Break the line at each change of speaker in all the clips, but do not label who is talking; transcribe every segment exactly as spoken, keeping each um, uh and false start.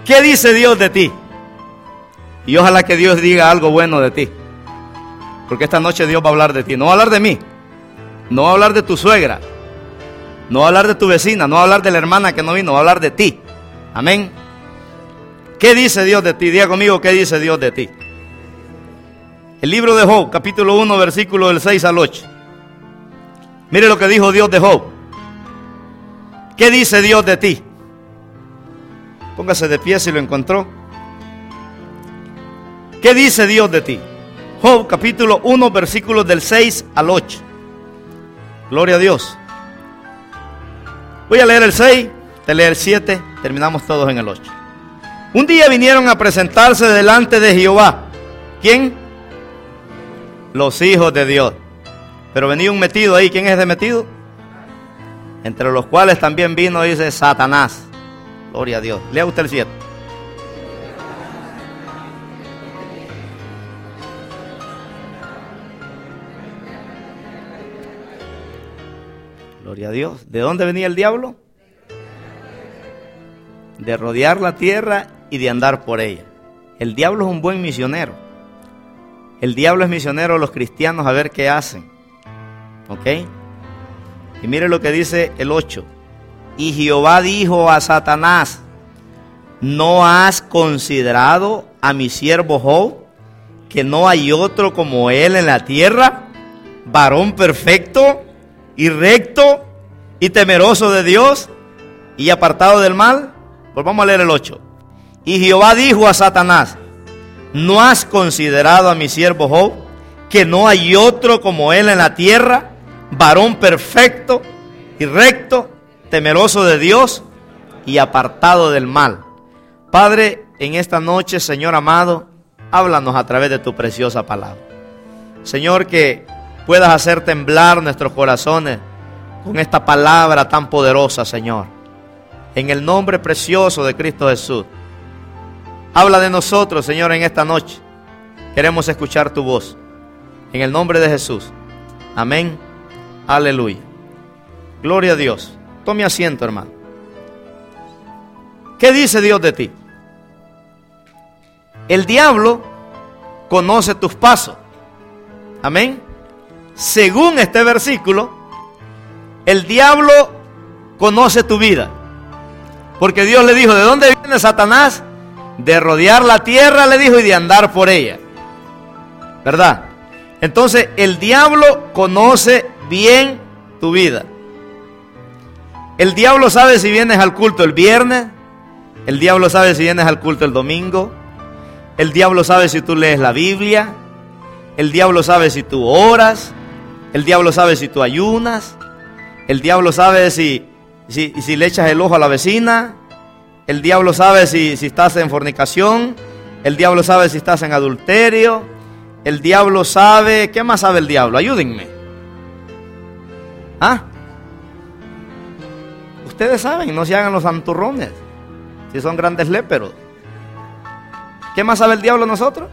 ¿Qué dice Dios de ti? Y ojalá que Dios diga algo bueno de ti. Porque esta noche Dios va a hablar de ti. No va a hablar de mí. No va a hablar de tu suegra. No va a hablar de tu vecina. No va a hablar de la hermana que no vino. Va a hablar de ti. Amén. ¿Qué dice Dios de ti? Diga conmigo, ¿qué dice Dios de ti? El libro de Job, capítulo uno, versículo del seis al ocho. Mire lo que dijo Dios de Job. ¿Qué dice Dios de ti? Póngase de pie si lo encontró. ¿Qué dice Dios de ti? Job, capítulo uno, versículos del seis al ocho. Gloria a Dios. Voy a leer el seis, te lee el siete, terminamos todos en el ocho. Un día vinieron a presentarse delante de Jehová. ¿Quién? Los hijos de Dios. Pero venía un metido ahí. ¿Quién es ese metido? Entre los cuales también vino, dice, Satanás. Gloria a Dios. Lea usted el siete. Gloria a Dios. ¿De dónde venía el diablo? De rodear la tierra y de andar por ella. El diablo es un buen misionero. El diablo es misionero de los cristianos a ver qué hacen. ¿Ok? Y mire lo que dice el ocho. Y Jehová dijo a Satanás: ¿no has considerado a mi siervo Job, que no hay otro como él en la tierra, varón perfecto y recto y temeroso de Dios y apartado del mal? Pues vamos a leer el ocho. Y Jehová dijo a Satanás: ¿no has considerado a mi siervo Job, que no hay otro como él en la tierra, varón perfecto y recto, temeroso de Dios y apartado del mal? Padre, en esta noche, Señor amado, háblanos a través de tu preciosa palabra. Señor, que puedas hacer temblar nuestros corazones con esta palabra tan poderosa, Señor. En el nombre precioso de Cristo Jesús. Habla de nosotros, Señor, en esta noche. Queremos escuchar tu voz. En el nombre de Jesús. Amén. Aleluya. Gloria a Dios. Tome asiento, hermano. ¿Qué dice Dios de ti? El diablo conoce tus pasos. Amén. Según este versículo, el diablo conoce tu vida. Porque Dios le dijo: ¿de dónde viene Satanás? De rodear la tierra, le dijo, y de andar por ella. ¿Verdad? Entonces, el diablo conoce bien tu vida. El diablo sabe si vienes al culto el viernes. El diablo sabe si vienes al culto el domingo. El diablo sabe si tú lees la Biblia. El diablo sabe si tú oras. El diablo sabe si tú ayunas. El diablo sabe si, si, si le echas el ojo a la vecina. El diablo sabe si, si estás en fornicación. El diablo sabe si estás en adulterio. El diablo sabe... ¿Qué más sabe el diablo? Ayúdenme. ¿Ah? Ustedes saben, no se hagan los santurrones. Si son grandes léperos. ¿Qué más sabe el diablo de nosotros?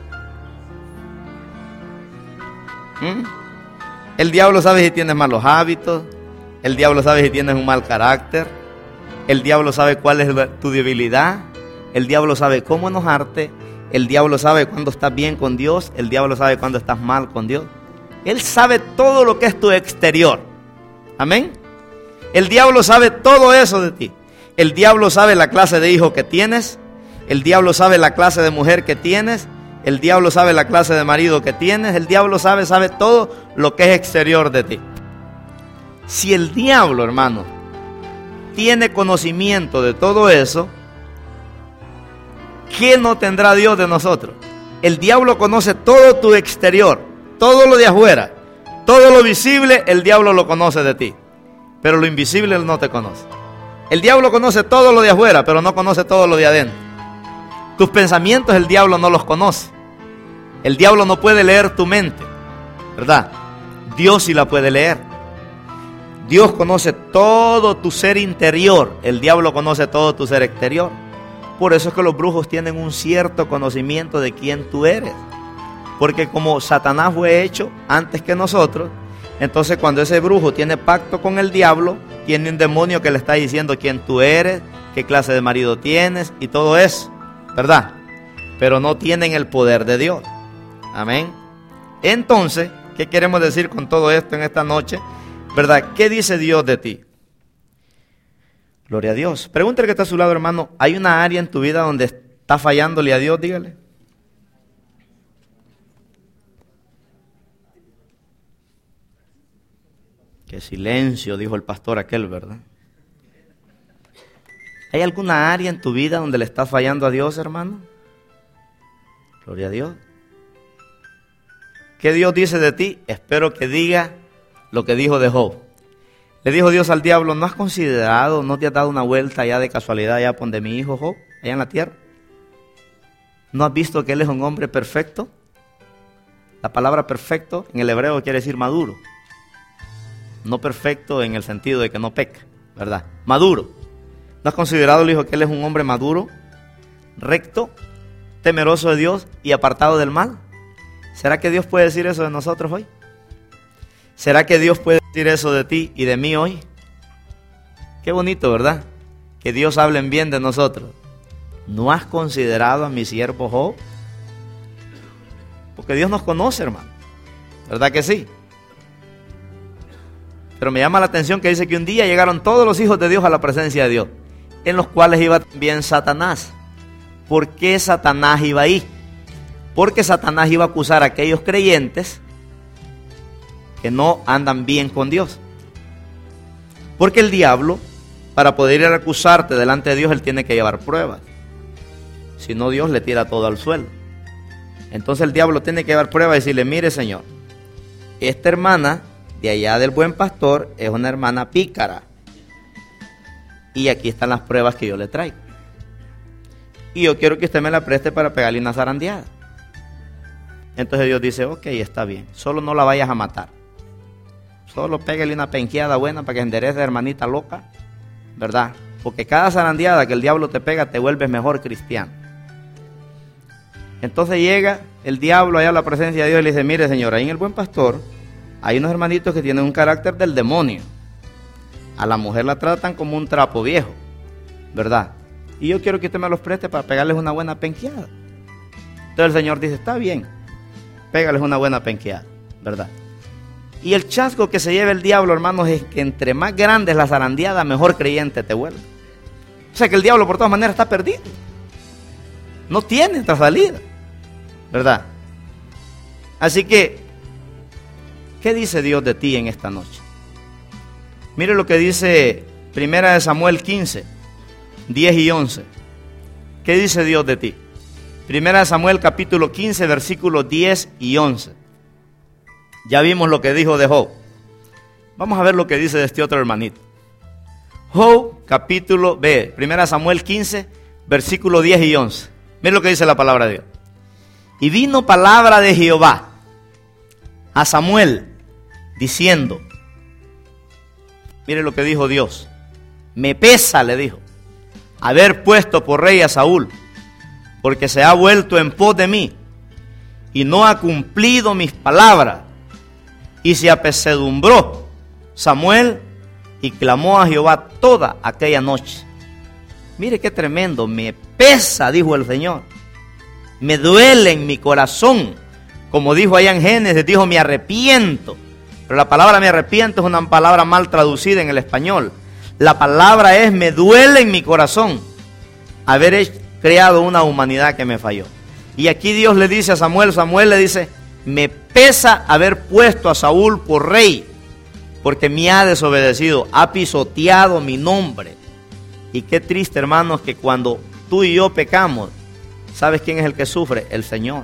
¿Mm? El diablo sabe si tienes malos hábitos. El diablo sabe si tienes un mal carácter. El diablo sabe cuál es tu debilidad. El diablo sabe cómo enojarte. El diablo sabe cuándo estás bien con Dios. El diablo sabe cuándo estás mal con Dios. Él sabe todo lo que es tu exterior. Amén. El diablo sabe todo eso de ti. El diablo sabe la clase de hijo que tienes. El diablo sabe la clase de mujer que tienes. El diablo sabe la clase de marido que tienes. El diablo sabe, sabe todo lo que es exterior de ti. Si el diablo, hermano, tiene conocimiento de todo eso, ¿qué no tendrá Dios de nosotros? El diablo conoce todo tu exterior, todo lo de afuera, todo lo visible, el diablo lo conoce de ti, pero lo invisible él no te conoce. El diablo conoce todo lo de afuera, pero no conoce todo lo de adentro. Tus pensamientos el diablo no los conoce. El diablo no puede leer tu mente, ¿verdad? Dios sí la puede leer. Dios conoce todo tu ser interior. El diablo conoce todo tu ser exterior. Por eso es que los brujos tienen un cierto conocimiento de quién tú eres. Porque como Satanás fue hecho antes que nosotros, entonces cuando ese brujo tiene pacto con el diablo, tiene un demonio que le está diciendo quién tú eres, qué clase de marido tienes y todo eso. ¿verdad? Pero no tienen el poder de Dios. Amén. Entonces, ¿qué queremos decir con todo esto en esta noche? ¿Verdad? ¿Qué dice Dios de ti? Gloria a Dios. Pregúntale que está a su lado, hermano, ¿hay una área en tu vida donde está fallándole a Dios? Dígale. Qué silencio, dijo el pastor aquel, ¿verdad? ¿Hay alguna área en tu vida donde le estás fallando a Dios, hermano? Gloria a Dios. ¿Qué Dios dice de ti? Espero que diga lo que dijo de Job. Le dijo Dios al diablo, ¿no has considerado, no te has dado una vuelta allá de casualidad allá donde mi hijo Job, allá en la tierra? ¿No has visto que él es un hombre perfecto? La palabra perfecto en el hebreo quiere decir maduro. No perfecto en el sentido de que no peca, ¿verdad? Maduro. ¿No has considerado, le dijo, que él es un hombre maduro, recto, temeroso de Dios y apartado del mal? ¿Será que Dios puede decir eso de nosotros hoy? ¿Será que Dios puede decir eso de ti y de mí hoy? Qué bonito, ¿verdad? Que Dios hable en bien de nosotros. ¿No has considerado a mi siervo Job? Porque Dios nos conoce, hermano. ¿Verdad que sí? Pero me llama la atención que dice que un día llegaron todos los hijos de Dios a la presencia de Dios, en los cuales iba también Satanás. ¿Por qué Satanás iba ahí? Porque Satanás iba a acusar a aquellos creyentes que no andan bien con Dios. Porque el diablo, para poder ir a acusarte delante de Dios, él tiene que llevar pruebas. Si no, Dios le tira todo al suelo. Entonces el diablo tiene que llevar pruebas y decirle, mire, Señor, esta hermana de allá del Buen Pastor es una hermana pícara. Y aquí están las pruebas que yo le traigo. Y yo quiero que usted me la preste para pegarle una zarandeada. Entonces Dios dice, ok, está bien, solo no la vayas a matar. Solo pégale una penqueada buena para que enderece, hermanita loca, ¿verdad? Porque cada zarandeada que el diablo te pega te vuelves mejor cristiano. Entonces llega el diablo allá a la presencia de Dios y le dice, mire, Señor, ahí en el Buen Pastor hay unos hermanitos que tienen un carácter del demonio. A la mujer la tratan como un trapo viejo, ¿verdad? Y yo quiero que usted me los preste para pegarles una buena penqueada. Entonces el Señor dice, está bien, pégales una buena penqueada, ¿verdad? Y el chasco que se lleva el diablo, hermanos, es que entre más grande es la zarandeada, mejor creyente te vuelve. O sea que el diablo por todas maneras está perdido. No tiene otra salida, ¿verdad? Así que, ¿qué dice Dios de ti en esta noche? Mire lo que dice Primera de Samuel quince, diez y once. ¿Qué dice Dios de ti? Primera de Samuel capítulo quince, versículos diez y once. Ya vimos lo que dijo de Job. Vamos a ver lo que dice de este otro hermanito. Job capítulo B, Primera de Samuel quince, versículos diez y once. Mire lo que dice la palabra de Dios. Y vino palabra de Jehová a Samuel diciendo, mire lo que dijo Dios, me pesa, le dijo, haber puesto por rey a Saúl, porque se ha vuelto en pos de mí y no ha cumplido mis palabras. Y se apesadumbró Samuel y clamó a Jehová toda aquella noche. Mire qué tremendo, me pesa, dijo el Señor, me duele en mi corazón, como dijo allá en Génesis, dijo me arrepiento, pero la palabra me arrepiento es una palabra mal traducida en el español. La palabra es me duele en mi corazón haber creado una humanidad que me falló. Y aquí Dios le dice a Samuel, Samuel le dice, me pesa haber puesto a Saúl por rey, porque me ha desobedecido, ha pisoteado mi nombre. Y qué triste, hermanos, que cuando tú y yo pecamos, ¿sabes quién es el que sufre? El Señor.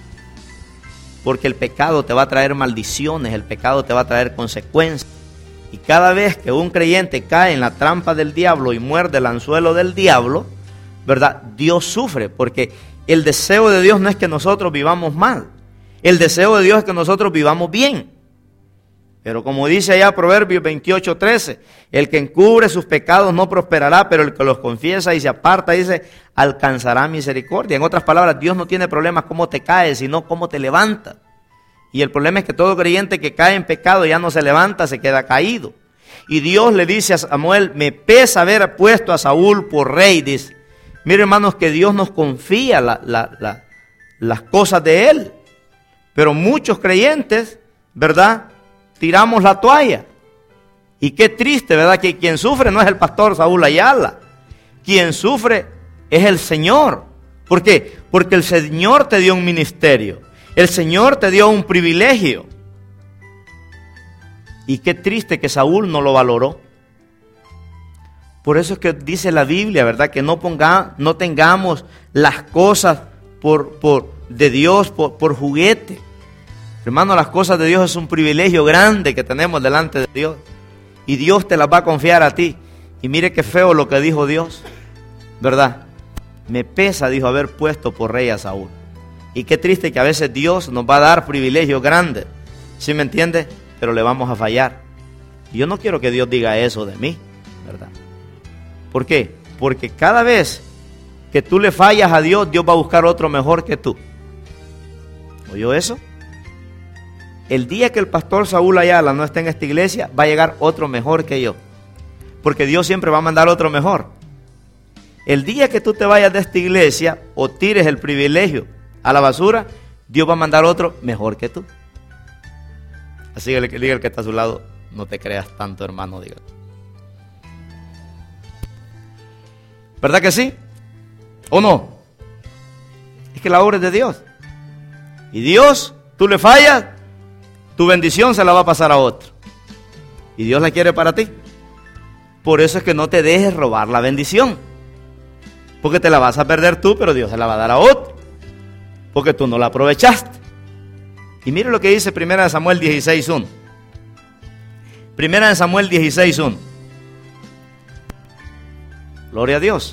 Porque el pecado te va a traer maldiciones, el pecado te va a traer consecuencias. Y cada vez que un creyente cae en la trampa del diablo y muerde el anzuelo del diablo, ¿verdad? Dios sufre, porque el deseo de Dios no es que nosotros vivamos mal. El deseo de Dios es que nosotros vivamos bien. Pero como dice allá Proverbios veintiocho, trece, el que encubre sus pecados no prosperará, pero el que los confiesa y se aparta, dice, alcanzará misericordia. En otras palabras, Dios no tiene problemas cómo te caes, sino cómo te levantas. Y el problema es que todo creyente que cae en pecado ya no se levanta, se queda caído. Y Dios le dice a Samuel, me pesa haber puesto a Saúl por rey, dice. Mire, hermanos, que Dios nos confía la, la, la, las cosas de Él. Pero muchos creyentes, ¿verdad?, tiramos la toalla. Y qué triste, ¿verdad?, que quien sufre no es el pastor Saúl Ayala. Quien sufre es el Señor. ¿Por qué? Porque el Señor te dio un ministerio. El Señor te dio un privilegio. Y qué triste que Saúl no lo valoró. Por eso es que dice la Biblia, ¿verdad?, que no, ponga, no tengamos las cosas por, por, de Dios por, por juguete. Hermano, las cosas de Dios es un privilegio grande que tenemos delante de Dios. Y Dios te las va a confiar a ti. Y mire qué feo lo que dijo Dios, ¿verdad? Me pesa, dijo, haber puesto por rey a Saúl. Y qué triste que a veces Dios nos va a dar privilegios grandes. ¿Sí me entiende? Pero le vamos a fallar. Y yo no quiero que Dios diga eso de mí, ¿verdad? ¿Por qué? Porque cada vez que tú le fallas a Dios, Dios va a buscar otro mejor que tú. ¿Oyó eso? El día que el pastor Saúl Ayala no esté en esta iglesia, va a llegar otro mejor que yo. Porque Dios siempre va a mandar otro mejor. El día que tú te vayas de esta iglesia o tires el privilegio a la basura, Dios va a mandar otro mejor que tú. Así que diga el que está a su lado, no te creas tanto, hermano, diga. ¿Verdad que sí? ¿O no? Es que la obra es de Dios. Y Dios, tú le fallas, tu bendición se la va a pasar a otro. Y Dios la quiere para ti. Por eso es que no te dejes robar la bendición. Porque te la vas a perder tú, pero Dios se la va a dar a otro. Porque tú no la aprovechaste. Y mire lo que dice primera de Samuel dieciséis uno. primera de Samuel dieciséis uno. Gloria a Dios.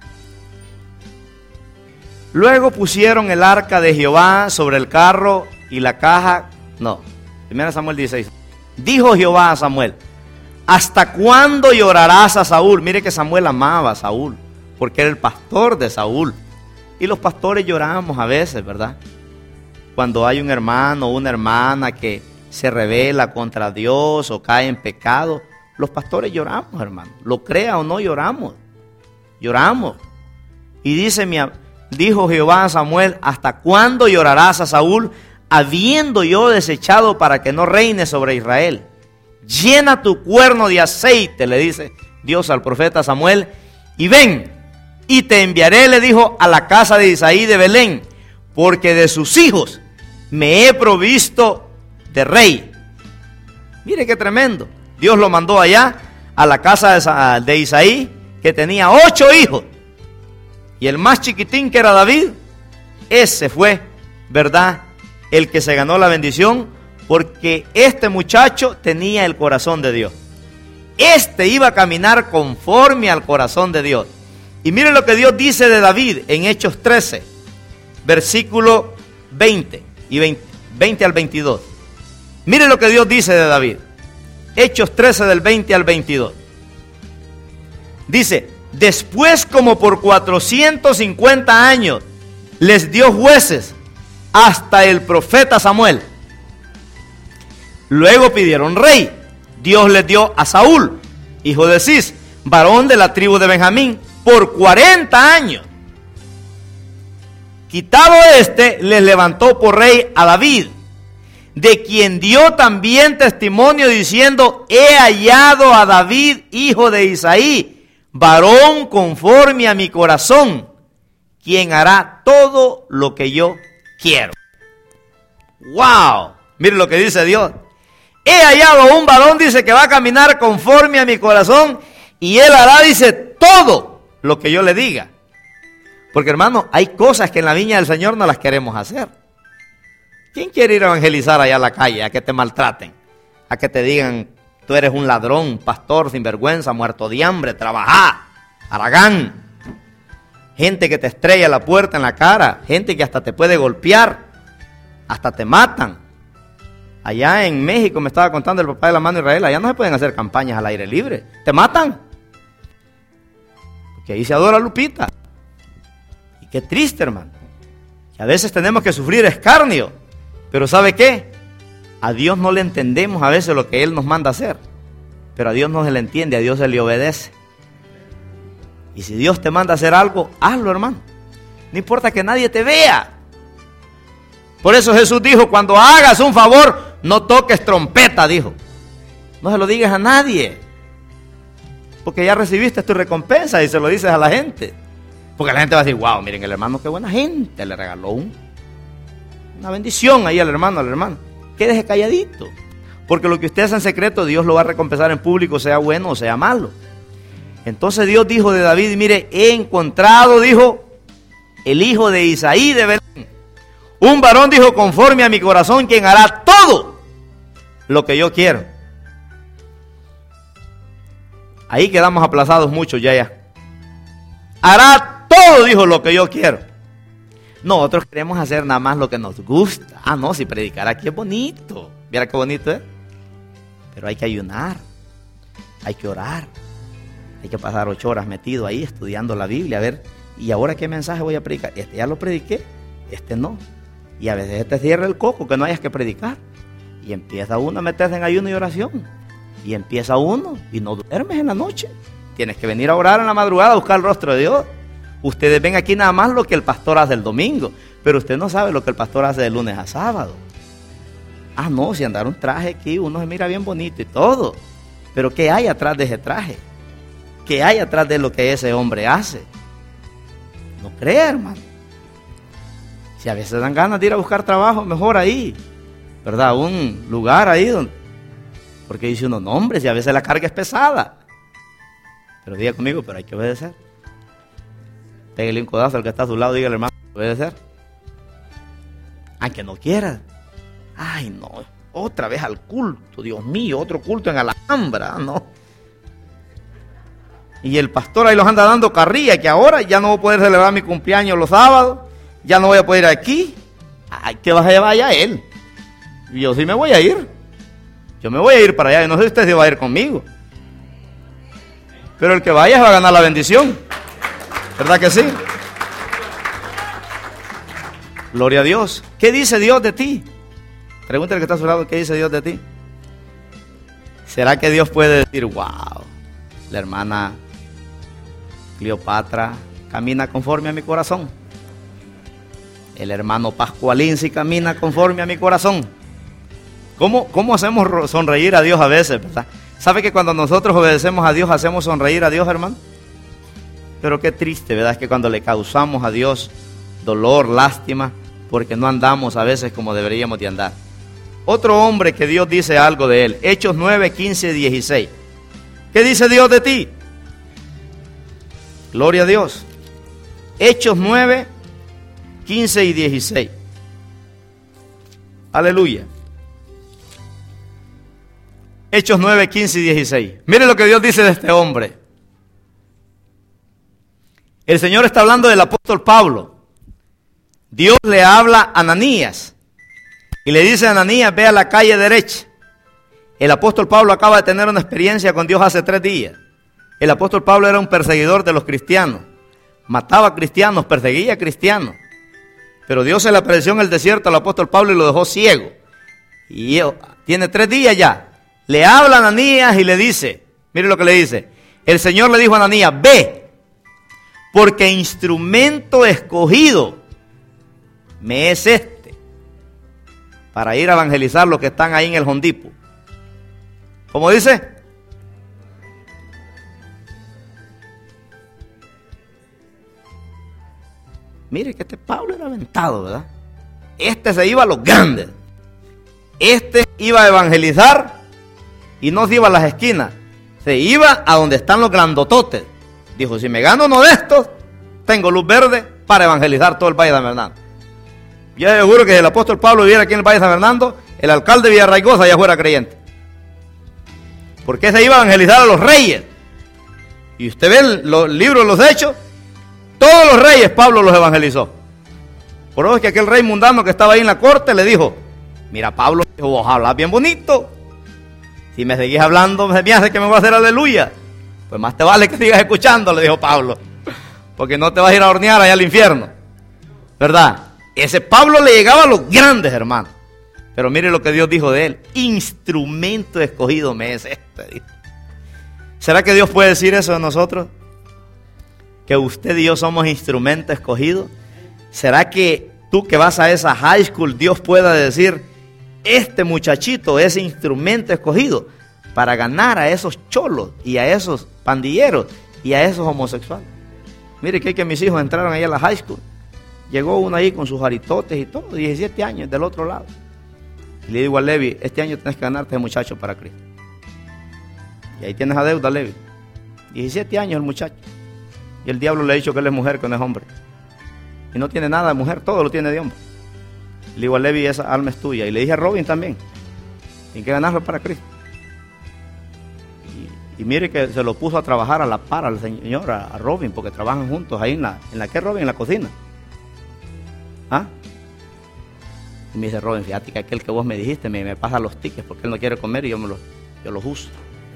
Luego pusieron el arca de Jehová sobre el carro y la caja. No, primera de Samuel dieciséis. Dijo Jehová a Samuel: ¿hasta cuándo llorarás a Saúl? Mire que Samuel amaba a Saúl, porque era el pastor de Saúl. Y los pastores lloramos a veces, ¿verdad? Cuando hay un hermano o una hermana que se rebela contra Dios o cae en pecado, los pastores lloramos, hermano. Lo crea o no, lloramos. Lloramos. Y dice mi, dijo Jehová a Samuel: ¿hasta cuándo llorarás a Saúl, habiendo yo desechado para que no reine sobre Israel? Llena tu cuerno de aceite, le dice Dios al profeta Samuel, y ven, y te enviaré, le dijo, a la casa de Isaí de Belén, porque de sus hijos me he provisto de rey. Mire qué tremendo. Dios lo mandó allá a la casa de Isaí, que tenía ocho hijos, y el más chiquitín, que era David, ese fue, ¿verdad?, el que se ganó la bendición, porque este muchacho tenía el corazón de Dios. Este iba a caminar conforme al corazón de Dios. Y mire lo que Dios dice de David en Hechos trece, versículo veinte y veinte, veinte al veintidós. Mire lo que Dios dice de David. Hechos trece del veinte al veintidós. Dice: después, como por cuatrocientos cincuenta años, les dio jueces hasta el profeta Samuel. Luego pidieron rey. Dios les dio a Saúl, hijo de Cis, varón de la tribu de Benjamín, por cuarenta años. Quitado este, les levantó por rey a David, de quien dio también testimonio diciendo: he hallado a David, hijo de Isaí, varón conforme a mi corazón, quien hará todo lo que yo quiero. ¡Wow! Mire lo que dice Dios. He hallado un varón, dice, que va a caminar conforme a mi corazón, y él hará, dice, todo lo que yo le diga. Porque, hermano, hay cosas que en la viña del Señor no las queremos hacer. ¿Quién quiere ir a evangelizar allá a la calle, a que te maltraten, a que te digan: tú eres un ladrón, pastor, sinvergüenza, muerto de hambre, trabajá, haragán? Gente que te estrella la puerta en la cara, gente que hasta te puede golpear, hasta te matan. Allá en México me estaba contando el papá de la mano Israel, allá no se pueden hacer campañas al aire libre, te matan. Porque ahí se adora Lupita. Y qué triste, hermano, que a veces tenemos que sufrir escarnio. Pero ¿sabe qué? A Dios no le entendemos a veces lo que Él nos manda hacer, pero a Dios no se le entiende, a Dios se le obedece. Y si Dios te manda a hacer algo, hazlo, hermano. No importa que nadie te vea. Por eso Jesús dijo, cuando hagas un favor, no toques trompeta, dijo. No se lo digas a nadie. Porque ya recibiste tu recompensa y se lo dices a la gente. Porque la gente va a decir, wow, miren el hermano, qué buena gente, le regaló un, una bendición ahí al hermano, al hermano. Quédese calladito. Porque lo que usted hace en secreto, Dios lo va a recompensar en público, sea bueno o sea malo. Entonces Dios dijo de David, mire, he encontrado, dijo, el hijo de Isaí de Belén. Un varón, dijo, conforme a mi corazón, quien hará todo lo que yo quiero. Ahí quedamos aplazados muchos ya, ya. Hará todo, dijo, lo que yo quiero. Nosotros queremos hacer nada más lo que nos gusta. Ah, no, si predicar aquí es bonito. Mira qué bonito es. Pero hay que ayunar. Hay que orar. Hay que pasar ocho horas metido ahí estudiando la Biblia. A ver, ¿y ahora qué mensaje voy a predicar? Este ya lo prediqué, este no. Y a veces te cierra el coco que no hayas que predicar. Y empieza uno a meterse en ayuno y oración. Y empieza uno y no duermes en la noche. Tienes que venir a orar en la madrugada a buscar el rostro de Dios. Ustedes ven aquí nada más lo que el pastor hace el domingo. Pero usted no sabe lo que el pastor hace de lunes a sábado. Ah, no, si andar un traje aquí, uno se mira bien bonito y todo. Pero ¿qué hay atrás de ese traje? ¿Qué hay atrás de lo que ese hombre hace? No crea, hermano. Si a veces dan ganas de ir a buscar trabajo, mejor ahí, ¿verdad? Un lugar ahí donde... Porque dice uno, no, hombre, si a veces la carga es pesada. Pero diga conmigo, pero hay que obedecer. Pégale un codazo al que está a su lado, dígale, hermano, obedecer. Aunque no quiera. Ay, no, otra vez al culto, Dios mío, otro culto en Alhambra, no. Y el pastor ahí los anda dando carrilla, que ahora ya no voy a poder celebrar mi cumpleaños los sábados, ya no voy a poder ir aquí. Ay, que vas a llevar allá él. Y yo sí me voy a ir. Yo me voy a ir para allá, y no sé si usted se va a ir conmigo. Pero el que vaya va a ganar la bendición. ¿Verdad que sí? Gloria a Dios. ¿Qué dice Dios de ti? Pregúntale al que está a su lado, ¿qué dice Dios de ti? ¿Será que Dios puede decir, wow, la hermana Cleopatra camina conforme a mi corazón? El hermano Pascualín sí camina conforme a mi corazón. ¿Cómo, cómo hacemos sonreír a Dios a veces, verdad? ¿Sabe que cuando nosotros obedecemos a Dios hacemos sonreír a Dios, hermano? Pero qué triste, ¿verdad? Es que cuando le causamos a Dios dolor, lástima, porque no andamos a veces como deberíamos de andar. Otro hombre que Dios dice algo de él, Hechos nueve, quince, dieciséis. ¿Qué dice Dios de ti? Gloria a Dios. Hechos nueve, quince y dieciséis. Aleluya. Hechos nueve, quince y dieciséis. Mire lo que Dios dice de este hombre. El Señor está hablando del apóstol Pablo. Dios le habla a Ananías y le dice a Ananías, ve a la calle derecha. El apóstol Pablo acaba de tener una experiencia con Dios hace tres días. El apóstol Pablo era un perseguidor de los cristianos. Mataba cristianos, perseguía cristianos. Pero Dios se le apareció en el desierto al apóstol Pablo y lo dejó ciego. Y tiene tres días ya. Le habla a Ananías y le dice, mire lo que le dice. El Señor le dijo a Ananías, ve, porque instrumento escogido me es este, para ir a evangelizar los que están ahí en el Jondipo. ¿Cómo dice? Mire que este Pablo era aventado, ¿verdad? Este se iba a los grandes. Este iba a evangelizar y no se iba a las esquinas. Se iba a donde están los grandototes. Dijo, si me gano uno de estos, tengo luz verde para evangelizar todo el Valle de San Fernando. Yo seguro que si el apóstol Pablo viviera aquí en el Valle de San Fernando, el alcalde de Villarraigosa ya fuera creyente. Porque se iba a evangelizar a los reyes. Y usted ve los libros de los Hechos, todos los reyes Pablo los evangelizó. Por eso es que aquel rey mundano que estaba ahí en la corte le dijo, mira Pablo, vos hablas bien bonito. Si me seguís hablando, me hace que me voy a hacer aleluya. Pues más te vale que sigas escuchando, le dijo Pablo. Porque no te vas a ir a hornear allá al infierno. ¿Verdad? Ese Pablo le llegaba a los grandes, hermano. Pero mire lo que Dios dijo de él. Instrumento escogido me es este. Dijo. ¿Será que Dios puede decir eso de nosotros? que usted y yo somos instrumento escogido? ¿Será que tú que vas a esa high school, Dios pueda decir, este muchachito es instrumento escogido para ganar a esos cholos y a esos pandilleros y a esos homosexuales? Mire que, que mis hijos entraron ahí a la high school. Llegó uno ahí con sus aritotes y todo, diecisiete años, del otro lado. Y le digo a Levi, este año tienes que ganarte ese muchacho para Cristo. Y ahí tienes a deuda, Levi. diecisiete años el muchacho. Y el diablo le ha dicho que él es mujer, que no es hombre. Y no tiene nada de mujer, todo lo tiene de hombre. Le digo a Levi, esa alma es tuya. Y le dije a Robin también, tienes que ganarlo para Cristo. Y, y mire que se lo puso a trabajar a la par al señor, a, a Robin, porque trabajan juntos ahí en la, ¿en la qué, Robin? En la cocina. ¿Ah? Y me dice Robin, fíjate que aquel que vos me dijiste me, me pasa los tickets porque él no quiere comer y yo, me los, yo los uso.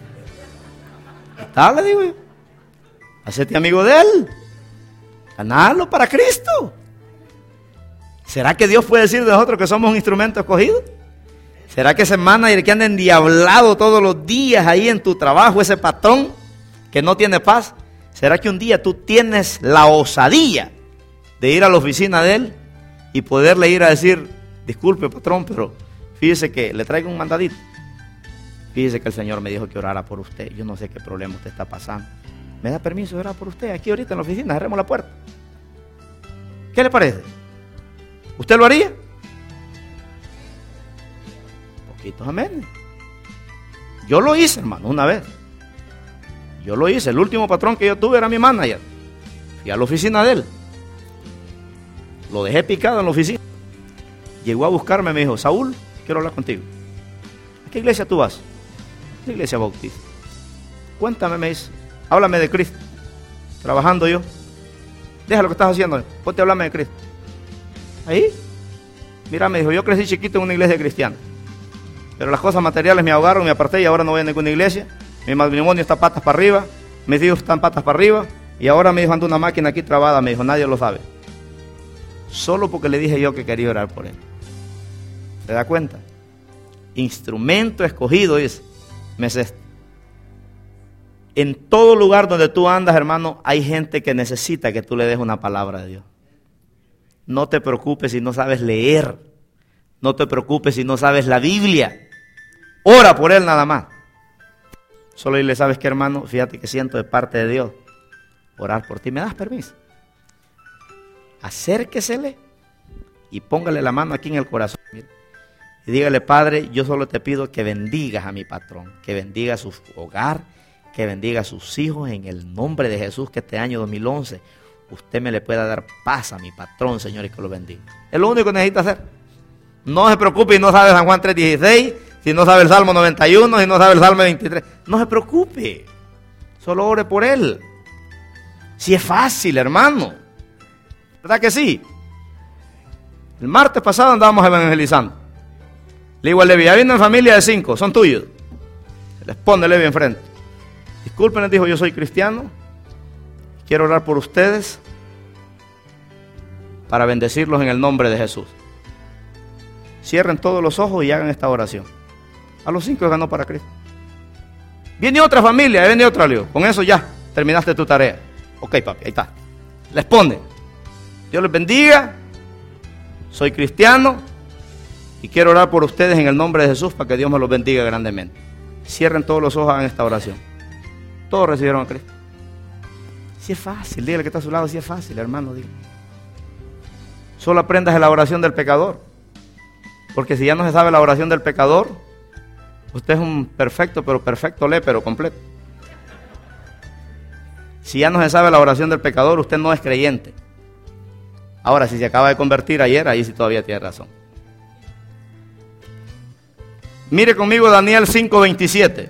Está, le digo yo. Hacete amigo de él. Ganarlo para Cristo. ¿Será que Dios puede decir de nosotros que somos un instrumento escogido? ¿Será que ese manager que anda endiablado todos los días ahí en tu trabajo, ese patrón que no tiene paz, será que un día tú tienes la osadía de ir a la oficina de él y poderle ir a decir, disculpe patrón, pero fíjese que le traigo un mandadito? Fíjese que el Señor me dijo que orara por usted. Yo no sé qué problema usted está pasando. ¿Me da permiso de orar por usted aquí ahorita en la oficina? Cerremos la puerta. ¿Qué le parece? ¿Usted lo haría? Poquitos amén. Yo lo hice, hermano, una vez. Yo lo hice. El último patrón que yo tuve era mi manager. Fui a la oficina de él. Lo dejé picado en la oficina. Llegó a buscarme y me dijo, Saúl, quiero hablar contigo. ¿A qué iglesia tú vas? La iglesia bautista. Cuéntame, me dice. Háblame de Cristo. Trabajando yo. Deja lo que estás haciendo. Ponte a hablarme de Cristo. Ahí. Mira, me dijo, yo crecí chiquito en una iglesia cristiana. Pero las cosas materiales me ahogaron, me aparté y ahora no voy a ninguna iglesia. Mi matrimonio está patas para arriba. Mis hijos están patas para arriba. Y ahora me dijo, anda una máquina aquí trabada. Me dijo, nadie lo sabe. Solo porque le dije yo que quería orar por él. ¿Se da cuenta? Instrumento escogido es, me es este. En todo lugar donde tú andas, hermano, hay gente que necesita que tú le des una palabra de Dios. No te preocupes si no sabes leer. No te preocupes si no sabes la Biblia. Ora por él nada más. Solo dile, ¿sabes qué, hermano? Fíjate que siento de parte de Dios orar por ti. ¿Me das permiso? Acérquesele y póngale la mano aquí en el corazón. Y dígale, Padre, yo solo te pido que bendigas a mi patrón, que bendiga su hogar, que bendiga a sus hijos en el nombre de Jesús, que este año dos mil once usted me le pueda dar paz a mi patrón, Señor, y que lo bendiga. Es lo único que necesita hacer. No se preocupe si no sabe San Juan tres dieciséis, si no sabe el Salmo noventa y uno, si no sabe el Salmo veintitrés. No se preocupe. Solo ore por él. Si es fácil, hermano. ¿Verdad que sí? El martes pasado andábamos evangelizando. Le digo a Levi, ya viene en familia de cinco, son tuyos. Se les pone Levi enfrente. Disculpen, les dijo, yo soy cristiano. Quiero orar por ustedes para bendecirlos en el nombre de Jesús. Cierren todos los ojos y hagan esta oración. A los cinco ganó para Cristo. Viene otra familia, viene otra, Leo. Con eso ya terminaste tu tarea. Ok, papi, ahí está. Les pone. Dios les bendiga. Soy cristiano y quiero orar por ustedes en el nombre de Jesús para que Dios me los bendiga grandemente. Cierren todos los ojos, hagan esta oración. Todos recibieron a Cristo. Si es fácil, dígale que está a su lado, si es fácil, hermano, dígale. Solo aprendas la oración del pecador. Porque si ya no se sabe la oración del pecador, usted es un perfecto, pero perfecto lépero completo. Si ya no se sabe la oración del pecador, usted no es creyente. Ahora, si se acaba de convertir ayer, ahí sí todavía tiene razón. Mire conmigo Daniel cinco veintisiete.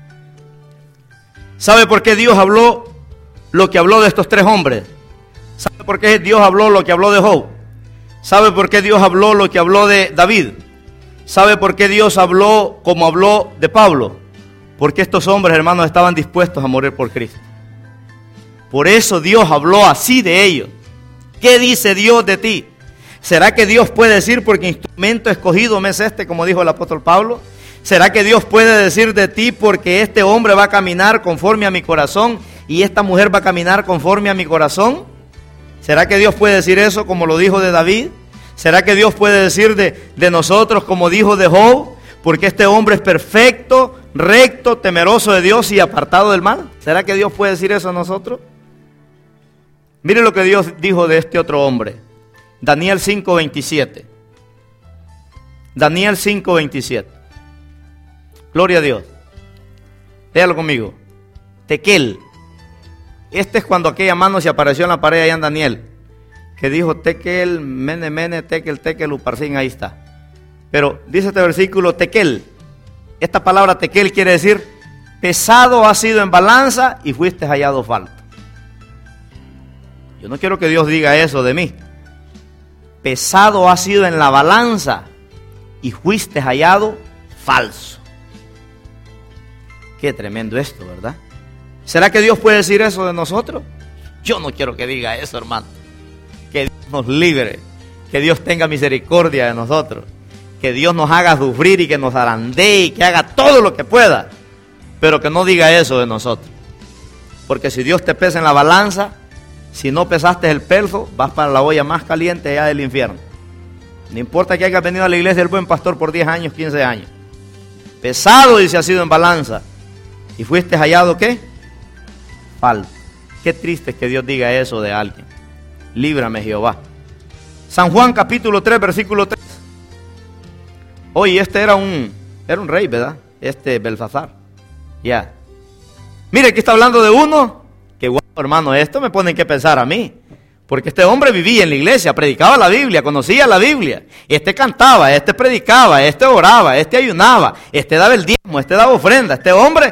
¿Sabe por qué Dios habló lo que habló de estos tres hombres? ¿Sabe por qué Dios habló lo que habló de Job? ¿Sabe por qué Dios habló lo que habló de David? ¿Sabe por qué Dios habló como habló de Pablo? Porque estos hombres, hermanos, estaban dispuestos a morir por Cristo. Por eso Dios habló así de ellos. ¿Qué dice Dios de ti? ¿Será que Dios puede decir porque instrumento escogido me es este, como dijo el apóstol Pablo? ¿Será que Dios puede decir de ti porque este hombre va a caminar conforme a mi corazón y esta mujer va a caminar conforme a mi corazón. ¿Será que Dios puede decir eso como lo dijo de David? ¿Será que Dios puede decir de, de nosotros como dijo de Job? Porque este hombre es perfecto, recto, temeroso de Dios y apartado del mal. ¿Será que Dios puede decir eso a nosotros? Mire lo que Dios dijo de este otro hombre. Daniel cinco veintisiete. Daniel cinco veintisiete. Gloria a Dios. Léalo conmigo. Tequel. Este es cuando aquella mano se apareció en la pared allá en Daniel, que dijo Tequel, mene, mene, tequel, tequel, uparsin, ahí está. Pero dice este versículo, tequel. Esta palabra tequel quiere decir, pesado has sido en balanza y fuiste hallado falto. Yo no quiero que Dios diga eso de mí. Pesado has sido en la balanza y fuiste hallado falso. Qué tremendo esto, ¿verdad? ¿Será que Dios puede decir eso de nosotros? Yo no quiero que diga eso, hermano. Que Dios nos libre, que Dios tenga misericordia de nosotros, que Dios nos haga sufrir y que nos zarandee y que haga todo lo que pueda, pero que no diga eso de nosotros. Porque si Dios te pesa en la balanza, si no pesaste el peso, vas para la olla más caliente allá del infierno. No importa que hayas venido a la iglesia del Buen Pastor por diez años, quince años. Pesado, dice, ha sido en balanza. ¿Y fuiste hallado qué? Falto. Qué triste es que Dios diga eso de alguien. Líbrame, Jehová. San Juan capítulo tres, versículo tres. Oye, este era un, era un rey, ¿verdad? Este Belsasar. Ya. Mire, aquí está hablando de uno. Que guapo, hermano, esto me pone que pensar a mí. Porque este hombre vivía en la iglesia, predicaba la Biblia, conocía la Biblia. Este cantaba, este predicaba, este oraba, este ayunaba, este daba el diezmo, este daba ofrenda. Este hombre,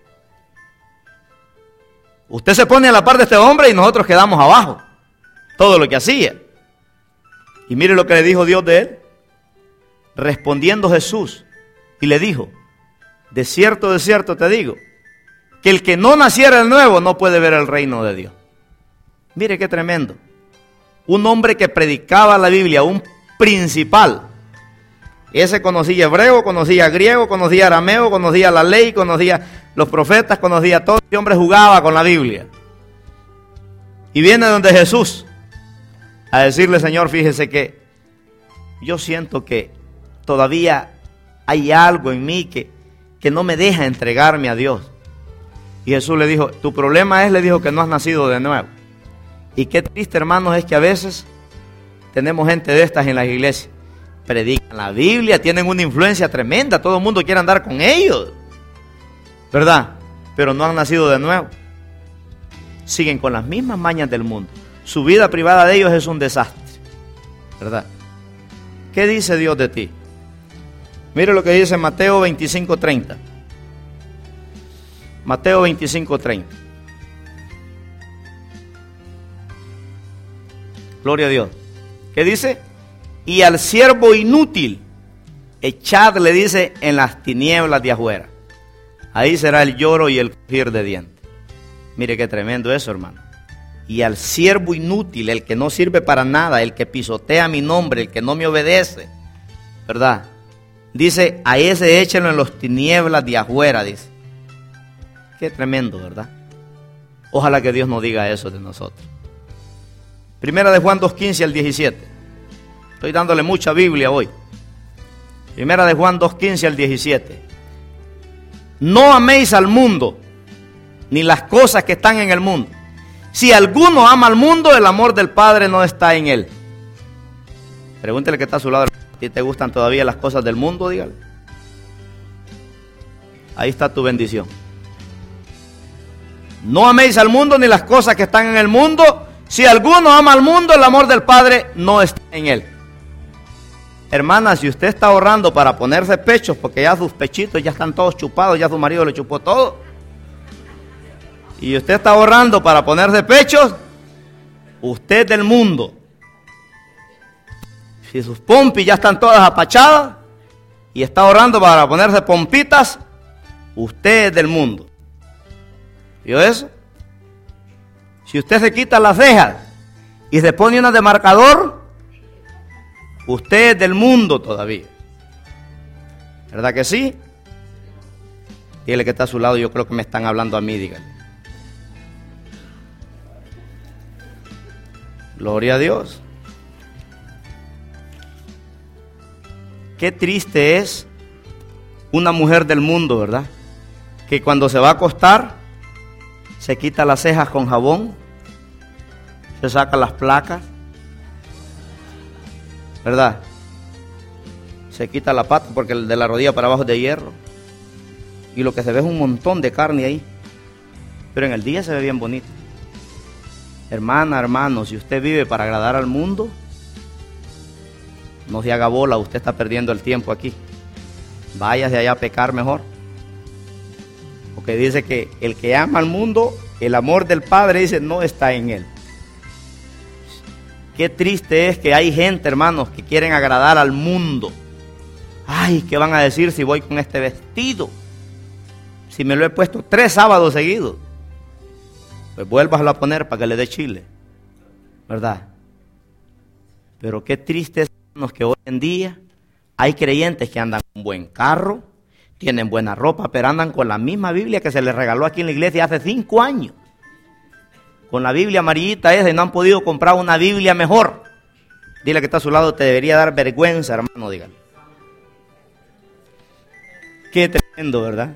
usted se pone a la par de este hombre y nosotros quedamos abajo. Todo lo que hacía. Y mire lo que le dijo Dios de él. Respondiendo Jesús, y le dijo, de cierto, de cierto te digo, que el que no naciera de nuevo no puede ver el reino de Dios. Mire qué tremendo. Un hombre que predicaba la Biblia, un principal. Ese conocía hebreo, conocía griego, conocía arameo, conocía la ley, conocía los profetas, conocía todo. Ese hombre jugaba con la Biblia. Y viene donde Jesús a decirle, Señor, fíjese que yo siento que todavía hay algo en mí que, que no me deja entregarme a Dios. Y Jesús le dijo, tu problema es, le dijo, que no has nacido de nuevo. Y qué triste, hermanos, es que a veces tenemos gente de estas en las iglesias. Predican la Biblia, tienen una influencia tremenda, todo el mundo quiere andar con ellos, ¿verdad? Pero no han nacido de nuevo. Siguen con las mismas mañas del mundo. Su vida privada de ellos es un desastre, ¿verdad? ¿Qué dice Dios de ti? Mire lo que dice Mateo veinticinco treinta. Mateo veinticinco treinta. Gloria a Dios. ¿Qué dice? Y al siervo inútil, echad, le dice, en las tinieblas de afuera. Ahí será el lloro y el crujir de dientes. Mire qué tremendo eso, hermano. Y al siervo inútil, el que no sirve para nada, el que pisotea mi nombre, el que no me obedece, ¿verdad? Dice, a ese échenlo en las tinieblas de afuera, dice. Qué tremendo, ¿verdad? Ojalá que Dios no diga eso de nosotros. Primera de Juan dos quince al diecisiete. Estoy dándole mucha Biblia hoy. Primera de Juan dos quince al diecisiete. No améis al mundo, ni las cosas que están en el mundo. Si alguno ama al mundo, el amor del Padre no está en él. Pregúntele que está a su lado. ¿A ti te gustan todavía las cosas del mundo? Dígale. Ahí está tu bendición. No améis al mundo ni las cosas que están en el mundo. Si alguno ama al mundo, el amor del Padre no está en él. Hermana, si usted está ahorrando para ponerse pechos, porque ya sus pechitos ya están todos chupados, ya su marido le chupó todo, y usted está ahorrando para ponerse pechos, usted es del mundo. Si sus pompis ya están todas apachadas y está ahorrando para ponerse pompitas, usted es del mundo. ¿Vio eso? Si usted se quita las cejas y se pone una de marcador, usted es del mundo todavía. ¿Verdad que sí? Dígale que está a su lado, yo creo que me están hablando a mí, dígale. Gloria a Dios. Qué triste es una mujer del mundo, ¿verdad? Que cuando se va a acostar, se quita las cejas con jabón, se saca las placas, ¿verdad? Se quita la pata porque el de la rodilla para abajo es de hierro. Y lo que se ve es un montón de carne ahí. Pero en el día se ve bien bonito. Hermana, hermano, si usted vive para agradar al mundo, no se haga bola, usted está perdiendo el tiempo aquí. Váyase allá a pecar mejor. Porque dice que el que ama al mundo, el amor del Padre, dice, no está en él. Qué triste es que hay gente, hermanos, que quieren agradar al mundo. Ay, ¿qué van a decir si voy con este vestido? Si me lo he puesto tres sábados seguidos. Pues vuélvaslo a poner para que le dé chile, ¿verdad? Pero qué triste es, hermanos, que hoy en día hay creyentes que andan con buen carro, tienen buena ropa, pero andan con la misma Biblia que se les regaló aquí en la iglesia hace cinco años. Con la Biblia amarillita esa y no han podido comprar una Biblia mejor. Dile que está a su lado, te debería dar vergüenza, hermano, dígale. Qué tremendo, ¿verdad?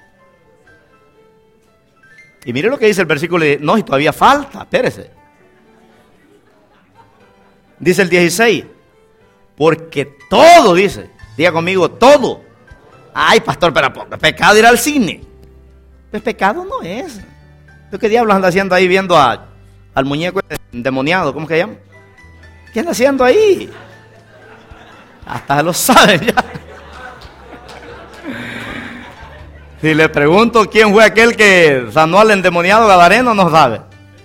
Y mire lo que dice el versículo, no, y todavía falta, espérese. Dice el dieciséis, porque todo, dice, diga conmigo, todo. Ay, pastor, pero es pecado ir al cine. Pues pecado no es. ¿Qué diablos anda haciendo ahí viendo a, al muñeco endemoniado? ¿Cómo que se llama? ¿Qué anda haciendo ahí? Hasta lo saben ya. Si le pregunto quién fue aquel que sanó al endemoniado gadareno, no sabe.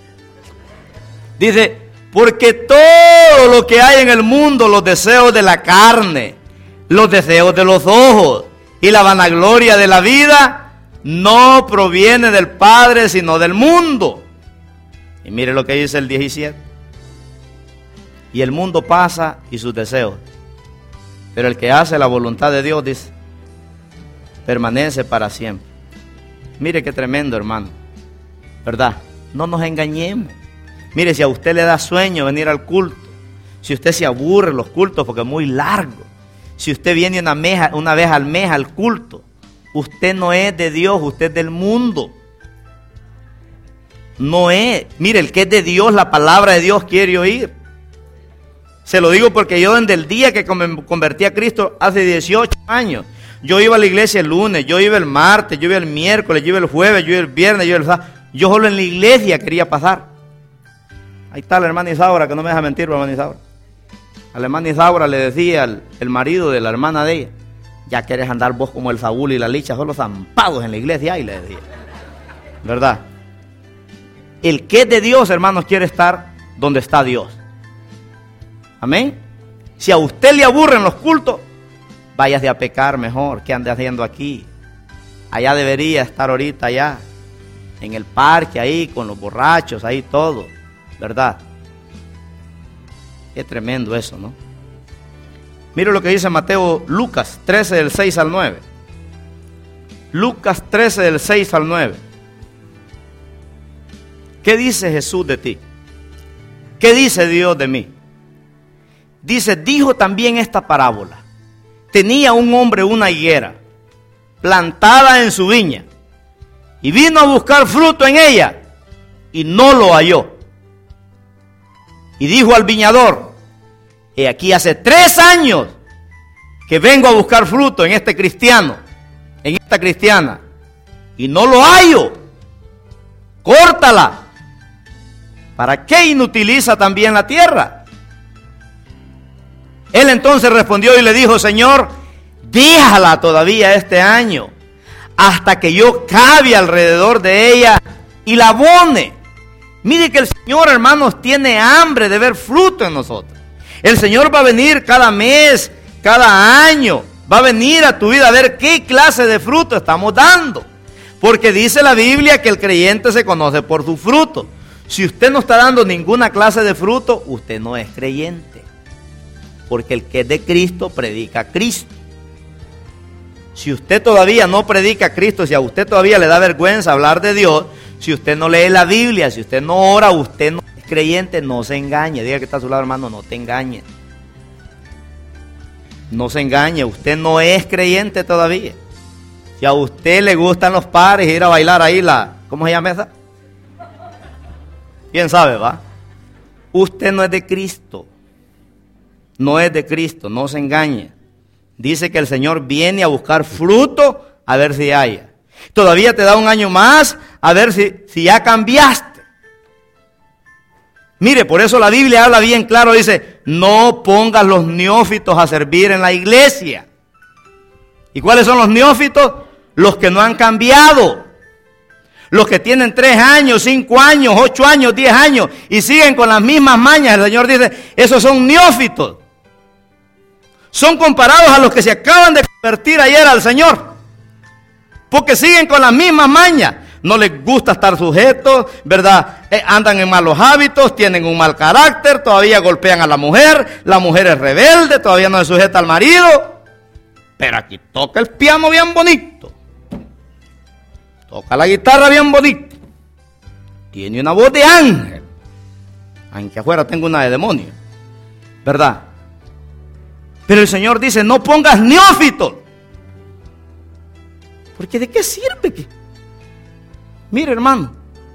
Dice, porque todo lo que hay en el mundo, los deseos de la carne, los deseos de los ojos y la vanagloria de la vida, no proviene del Padre, sino del mundo. Y mire lo que dice el diecisiete. Y el mundo pasa y sus deseos, pero el que hace la voluntad de Dios, dice, permanece para siempre. Mire qué tremendo, hermano, ¿verdad? No nos engañemos. Mire, si a usted le da sueño venir al culto, si usted se aburre los cultos porque es muy largo, si usted viene una, meja, una vez al mes al culto, usted no es de Dios, usted es del mundo. No es. Mire, el que es de Dios, la palabra de Dios quiere oír. Se lo digo porque yo desde el día que me convertí a Cristo hace dieciocho años, yo iba a la iglesia el lunes, yo iba el martes, yo iba el miércoles, yo iba el jueves, yo iba el viernes, yo iba el sábado. Yo solo en la iglesia quería pasar. Ahí está la hermana Isaura, que no me deja mentir, la hermana Isaura. A la hermana Isaura le decía el, el marido de la hermana de ella, ya querés andar vos como el Saúl y la Licha, solo zampados en la iglesia, ahí le decía. ¿Verdad? El que es de Dios, hermanos, quiere estar donde está Dios. Amén. Si a usted le aburren los cultos, váyase a pecar mejor. ¿Qué ande haciendo aquí? Allá debería estar ahorita allá, en el parque ahí, con los borrachos ahí todo, ¿verdad? Qué tremendo eso, ¿no? Mire lo que dice Mateo, Lucas trece del seis al nueve. Lucas trece del seis al nueve. ¿Qué dice Jesús de ti? ¿Qué dice Dios de mí? Dice, dijo también esta parábola. Tenía un hombre una higuera plantada en su viña y vino a buscar fruto en ella y no lo halló. Y dijo al viñador, he aquí hace tres años que vengo a buscar fruto en este cristiano, en esta cristiana, y no lo hallo. Córtala. ¿Para qué inutiliza también la tierra? Él entonces respondió y le dijo, Señor, déjala todavía este año, hasta que yo cabe alrededor de ella y la abone. Mire que el Señor, hermanos, tiene hambre de ver fruto en nosotros. El Señor va a venir cada mes, cada año, va a venir a tu vida a ver qué clase de fruto estamos dando. Porque dice la Biblia que el creyente se conoce por su fruto. Si usted no está dando ninguna clase de fruto, usted no es creyente. Porque el que es de Cristo predica a Cristo. Si usted todavía no predica a Cristo, si a usted todavía le da vergüenza hablar de Dios, si usted no lee la Biblia, si usted no ora, usted no es creyente, no se engañe. Diga que está a su lado, hermano, no te engañes. No se engañe, usted no es creyente todavía. Si a usted le gustan los pares, ir a bailar ahí la, ¿cómo se llama esa? ¿Quién sabe, va? Usted no es de Cristo. No es de Cristo, no se engañe. Dice que el Señor viene a buscar fruto a ver si haya. Todavía te da un año más a ver si, si ya cambiaste. Mire, por eso la Biblia habla bien claro, dice, no pongas los neófitos a servir en la iglesia. ¿Y cuáles son los neófitos? Los que no han cambiado. Los que tienen tres años, cinco años, ocho años, diez años y siguen con las mismas mañas. El Señor dice, esos son neófitos. Son comparados a los que se acaban de convertir ayer al Señor. Porque siguen con las mismas mañas. No les gusta estar sujetos, ¿verdad? Eh, andan en malos hábitos, tienen un mal carácter, todavía golpean a la mujer, la mujer es rebelde, todavía no se sujeta al marido. Pero aquí toca el piano bien bonito. Toca la guitarra bien bonito. Tiene una voz de ángel. Aunque afuera tengo una de demonio. ¿Verdad? Pero el Señor dice, no pongas neófitos. Porque ¿de qué sirve? Que... Mire, hermano.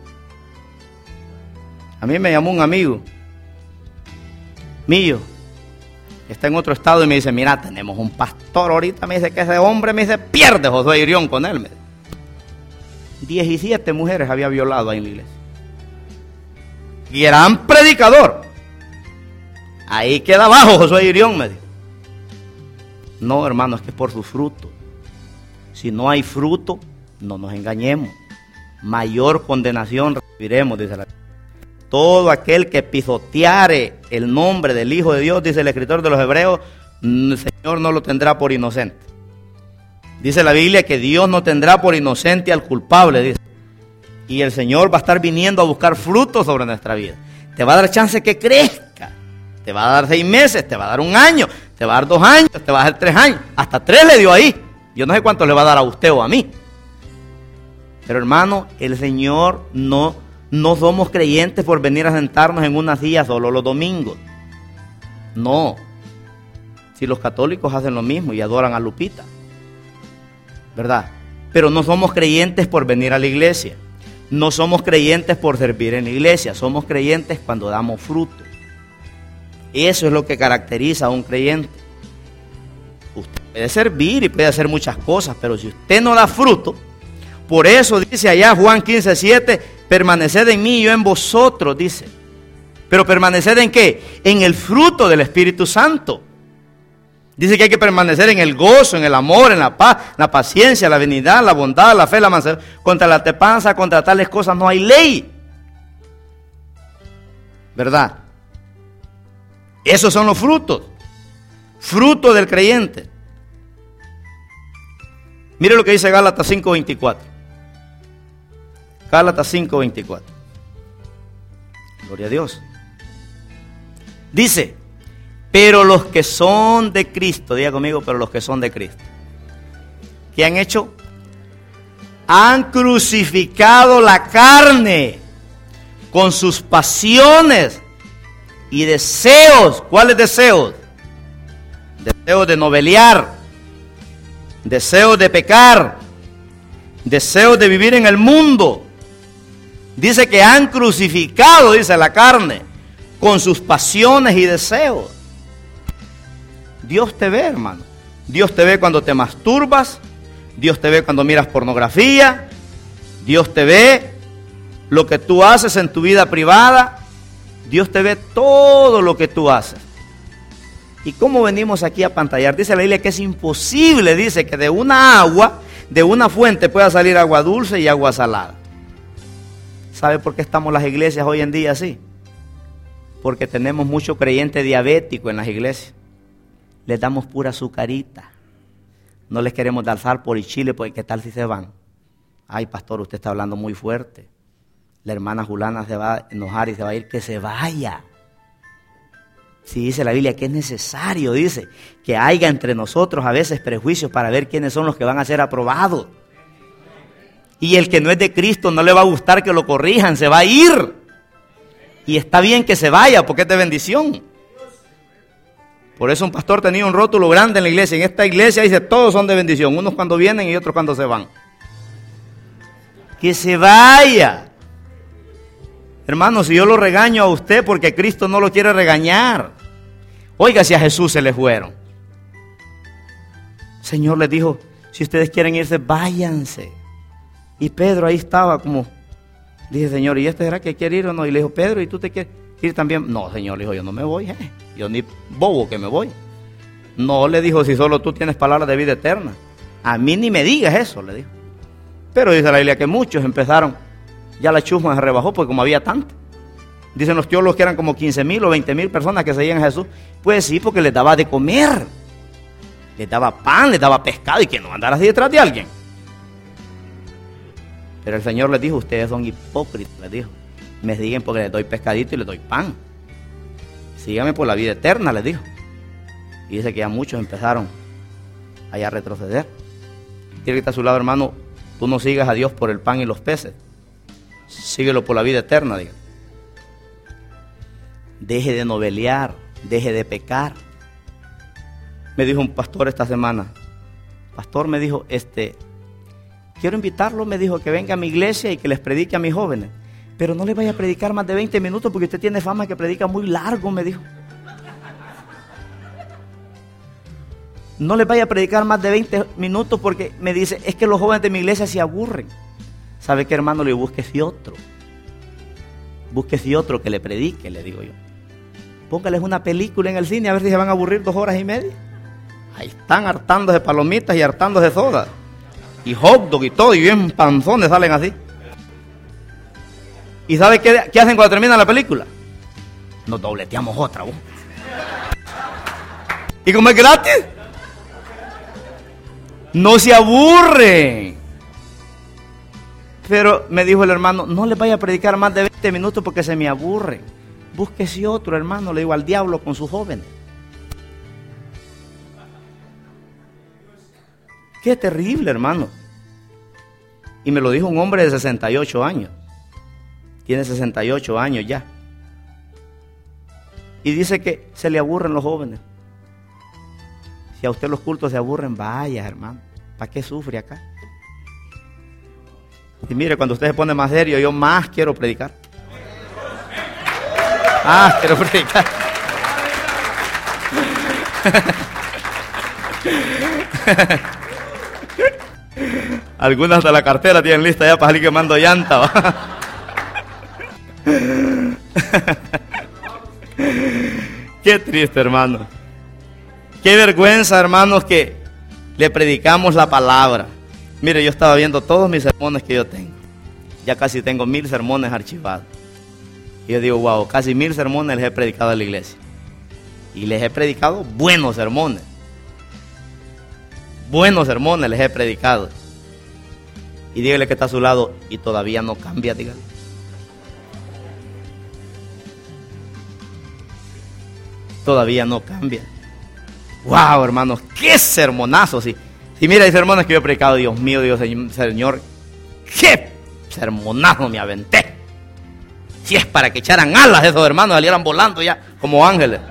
A mí me llamó un amigo mío. Está en otro estado y me dice, mira, tenemos un pastor ahorita. Me dice que ese hombre, me dice, pierde Josué Irión con él. Me dice. diecisiete mujeres había violado ahí en la iglesia. Gran predicador. Ahí queda abajo Josué Irión, me dijo. No, hermano, es que es por sus frutos. Si no hay fruto, no nos engañemos. Mayor condenación recibiremos, dice la Biblia. Todo aquel que pisoteare el nombre del Hijo de Dios, dice el escritor de los Hebreos, el Señor no lo tendrá por inocente. Dice la Biblia que Dios no tendrá por inocente al culpable, dice. Y el Señor va a estar viniendo a buscar frutos sobre nuestra vida. Te va a dar chance que crezca. Te va a dar seis meses, te va a dar un año, te va a dar dos años, te va a dar tres años. Hasta tres le dio ahí. Yo no sé cuánto le va a dar a usted o a mí. Pero hermano, el Señor no, no somos creyentes por venir a sentarnos en una silla solo los domingos. No. Si los católicos hacen lo mismo y adoran a Lupita. ¿Verdad? Pero no somos creyentes por venir a la iglesia. No somos creyentes por servir en la iglesia. Somos creyentes cuando damos fruto. Eso es lo que caracteriza a un creyente. Usted puede servir y puede hacer muchas cosas, pero si usted no da fruto, por eso dice allá Juan quince siete, permaneced en mí y yo en vosotros, dice. Pero permaneced ¿en qué? En el fruto del Espíritu Santo. Dice que hay que permanecer en el gozo, en el amor, en la paz, la paciencia, la benignidad, la bondad, la fe, la mansedumbre. Contra la tepanza, contra tales cosas no hay ley. ¿Verdad? Esos son los frutos. Fruto del creyente. Mire lo que dice Gálatas cinco veinticuatro. Gálatas cinco veinticuatro. Gloria a Dios. Dice, pero los que son de Cristo, diga conmigo, pero los que son de Cristo, ¿qué han hecho? Han crucificado la carne con sus pasiones y deseos. ¿Cuáles deseos? Deseos de novelear, deseos de pecar, deseos de vivir en el mundo. Dice que han crucificado, dice, la carne con sus pasiones y deseos. Dios te ve, hermano. Dios te ve cuando te masturbas. Dios te ve cuando miras pornografía. Dios te ve lo que tú haces en tu vida privada. Dios te ve todo lo que tú haces. ¿Y cómo venimos aquí a pantallar? Dice la Biblia que es imposible, dice, que de una agua, de una fuente pueda salir agua dulce y agua salada. ¿Sabe por qué estamos las iglesias hoy en día así? Porque tenemos mucho creyente diabético en las iglesias. Les damos pura azucarita. No les queremos dar sal por el chile, porque ¿qué tal si se van? Ay, pastor, usted está hablando muy fuerte. La hermana Julana se va a enojar y se va a ir. Que se vaya. Si dice la Biblia que es necesario, dice, que haya entre nosotros a veces prejuicios para ver quiénes son los que van a ser aprobados. Y el que no es de Cristo no le va a gustar que lo corrijan, se va a ir. Y está bien que se vaya porque es de bendición. Por eso un pastor tenía un rótulo grande en la iglesia. En esta iglesia dice, todos son de bendición. Unos cuando vienen y otros cuando se van. Que se vaya. Hermano, si yo lo regaño a usted porque Cristo no lo quiere regañar. Oiga, si a Jesús se le fueron. El Señor les dijo, si ustedes quieren irse, váyanse. Y Pedro ahí estaba como, dije, Señor, ¿y este será que quiere ir o no? Y le dijo, Pedro, ¿y tú te quieres ir también? No, Señor, le dijo, yo no me voy, eh. Yo ni bobo que me voy. No, le dijo, si solo tú tienes palabras de vida eterna. A mí ni me digas eso, le dijo. Pero dice la Biblia que muchos empezaron, ya la chusma se rebajó porque como había tanto. Dicen los teólogos que eran como quince mil o veinte mil personas que seguían a Jesús. Pues sí, porque les daba de comer. Les daba pan, les daba pescado y que no andara así detrás de alguien. Pero el Señor les dijo, ustedes son hipócritas, les dijo. Me siguen porque les doy pescadito y les doy pan. Síganme por la vida eterna, les dijo. Y dice que ya muchos empezaron allá a retroceder. Tiene que estar a su lado, hermano, tú no sigas a Dios por el pan y los peces. Síguelo por la vida eterna, diga. Deje de novelear, deje de pecar. Me dijo un pastor esta semana. Pastor, me dijo, este, quiero invitarlo, me dijo, que venga a mi iglesia y que les predique a mis jóvenes. Pero no le vaya a predicar más de veinte minutos porque usted tiene fama que predica muy largo, me dijo. No le vaya a predicar más de veinte minutos porque me dice, es que los jóvenes de mi iglesia se aburren. ¿Sabe qué, hermano? Le digo, búsquese otro. Búsquese otro que le predique, le digo yo. Póngales una película en el cine a ver si se van a aburrir dos horas y media. Ahí están hartándose palomitas y hartándose soda. Y hot dog y todo, y bien panzones salen así. ¿Y sabe qué, qué hacen cuando termina la película? Nos dobleteamos otra, ¿vos? ¿Y como es gratis? No se aburren. Pero me dijo el hermano, no les vaya a predicar más de veinte minutos porque se me aburren. Búsquese otro, hermano, le digo, al diablo con sus jóvenes. Qué terrible, hermano. Y me lo dijo un hombre de sesenta y ocho años. Tiene sesenta y ocho años ya. Y dice que se le aburren los jóvenes. Si a usted los cultos se aburren, vaya, hermano. ¿Para qué sufre acá? Y mire, cuando usted se pone más serio, yo más quiero predicar. Ah, quiero predicar. Algunas de la cartera tienen lista ya para salir quemando llanta, ¿va? Qué triste, hermano. Qué vergüenza, hermanos, que le predicamos la palabra. Mire, yo estaba viendo todos mis sermones que yo tengo. Ya casi tengo mil sermones archivados. Y yo digo, wow, casi mil sermones les he predicado a la iglesia. Y les he predicado buenos sermones. Buenos sermones les he predicado. Y dígale que está a su lado y todavía no cambia, dígale. Todavía no cambia. Wow, hermanos, qué sermonazo, sí. Y mira, hay sermones que yo he predicado, Dios mío, Dios Señor, qué sermonazo me aventé. Si es para que echaran alas esos hermanos, salieran volando ya como ángeles.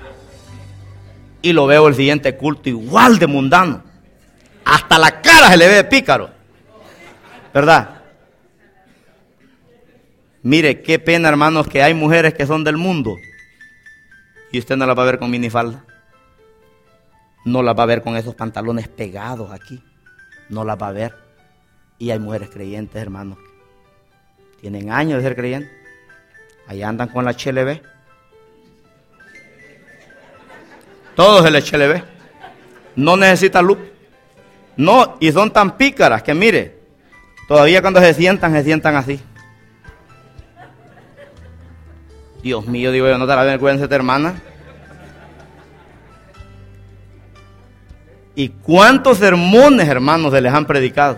Y lo veo el siguiente culto igual de mundano. Hasta la cara se le ve de pícaro. ¿Verdad? Mire, qué pena, hermanos, que hay mujeres que son del mundo. Y usted no las va a ver con minifalda. No las va a ver con esos pantalones pegados aquí. No las va a ver. Y hay mujeres creyentes, hermanos. Tienen años de ser creyentes. Allá andan con la H L B. Todos el H L B. No necesita luz. No, y son tan pícaras que mire, todavía cuando se sientan, se sientan así. Dios mío, digo yo, no te la vergüenza esta hermana. ¿Y cuántos sermones, hermanos, se les han predicado?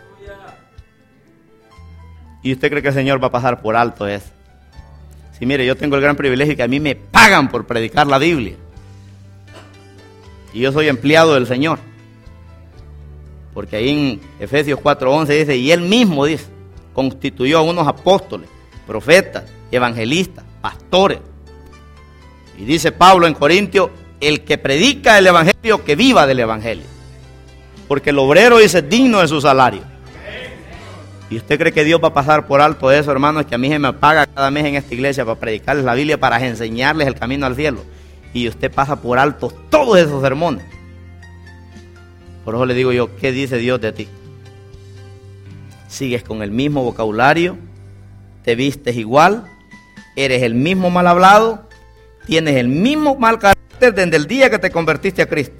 ¿Y usted cree que el Señor va a pasar por alto eso? Sí, mire, yo tengo el gran privilegio que a mí me pagan por predicar la Biblia. Y yo soy empleado del Señor. Porque ahí en Efesios cuatro once dice, y Él mismo dice, constituyó a unos apóstoles, profetas, evangelistas, pastores. Y dice Pablo en Corintios, el que predica el evangelio, que viva del evangelio. Porque el obrero dice digno de su salario. ¿Y usted cree que Dios va a pasar por alto eso, hermano? Es que a mí se me paga cada mes en esta iglesia para predicarles la Biblia, para enseñarles el camino al cielo. Y usted pasa por alto todos esos sermones. Por eso le digo yo, ¿qué dice Dios de ti? Sigues con el mismo vocabulario, te vistes igual, eres el mismo mal hablado, tienes el mismo mal carácter desde el día que te convertiste a Cristo.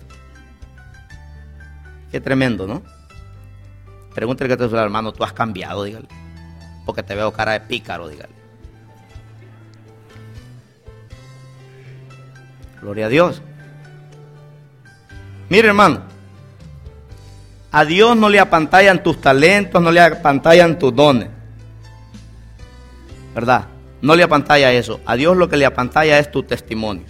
Qué tremendo, ¿no? Pregúntale que te dice, hermano, tú has cambiado, dígale. Porque te veo cara de pícaro, dígale. Gloria a Dios. Mire, hermano, a Dios no le apantallan tus talentos, no le apantallan tus dones. ¿Verdad? No le apantalla eso. A Dios lo que le apantalla es tu testimonio.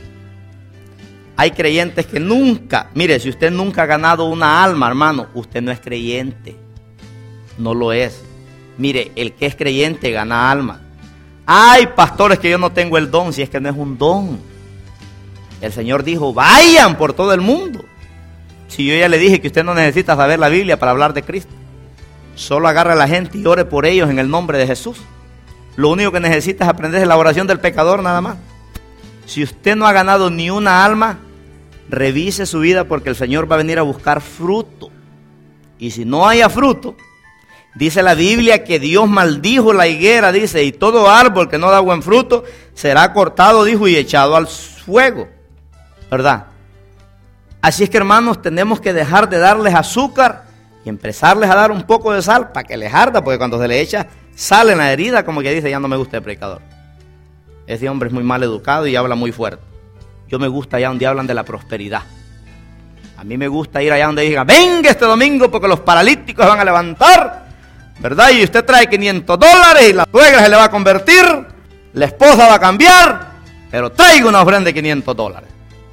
Hay creyentes que nunca, mire, si usted nunca ha ganado una alma, hermano, usted no es creyente. No lo es. Mire, el que es creyente gana alma. Hay pastores que yo no tengo el don, si es que no es un don. El Señor dijo, vayan por todo el mundo. Si yo ya le dije que usted no necesita saber la Biblia para hablar de Cristo. Solo agarre a la gente y ore por ellos en el nombre de Jesús. Lo único que necesita es aprender la oración del pecador nada más. Si usted no ha ganado ni una alma, revise su vida porque el Señor va a venir a buscar fruto. Y si no haya fruto, dice la Biblia que Dios maldijo la higuera, dice, y todo árbol que no da buen fruto será cortado, dijo, y echado al fuego. ¿Verdad? Así es que, hermanos, tenemos que dejar de darles azúcar y empezarles a dar un poco de sal para que les arda, porque cuando se le echa sal en la herida, como que dice, ya no me gusta el predicador. Ese hombre es muy mal educado y habla muy fuerte. Yo me gusta allá donde hablan de la prosperidad. A mí me gusta ir allá donde digan, venga este domingo porque los paralíticos se van a levantar, ¿verdad? Y usted trae quinientos dólares y la suegra se le va a convertir, la esposa va a cambiar, pero traiga una ofrenda de quinientos dólares.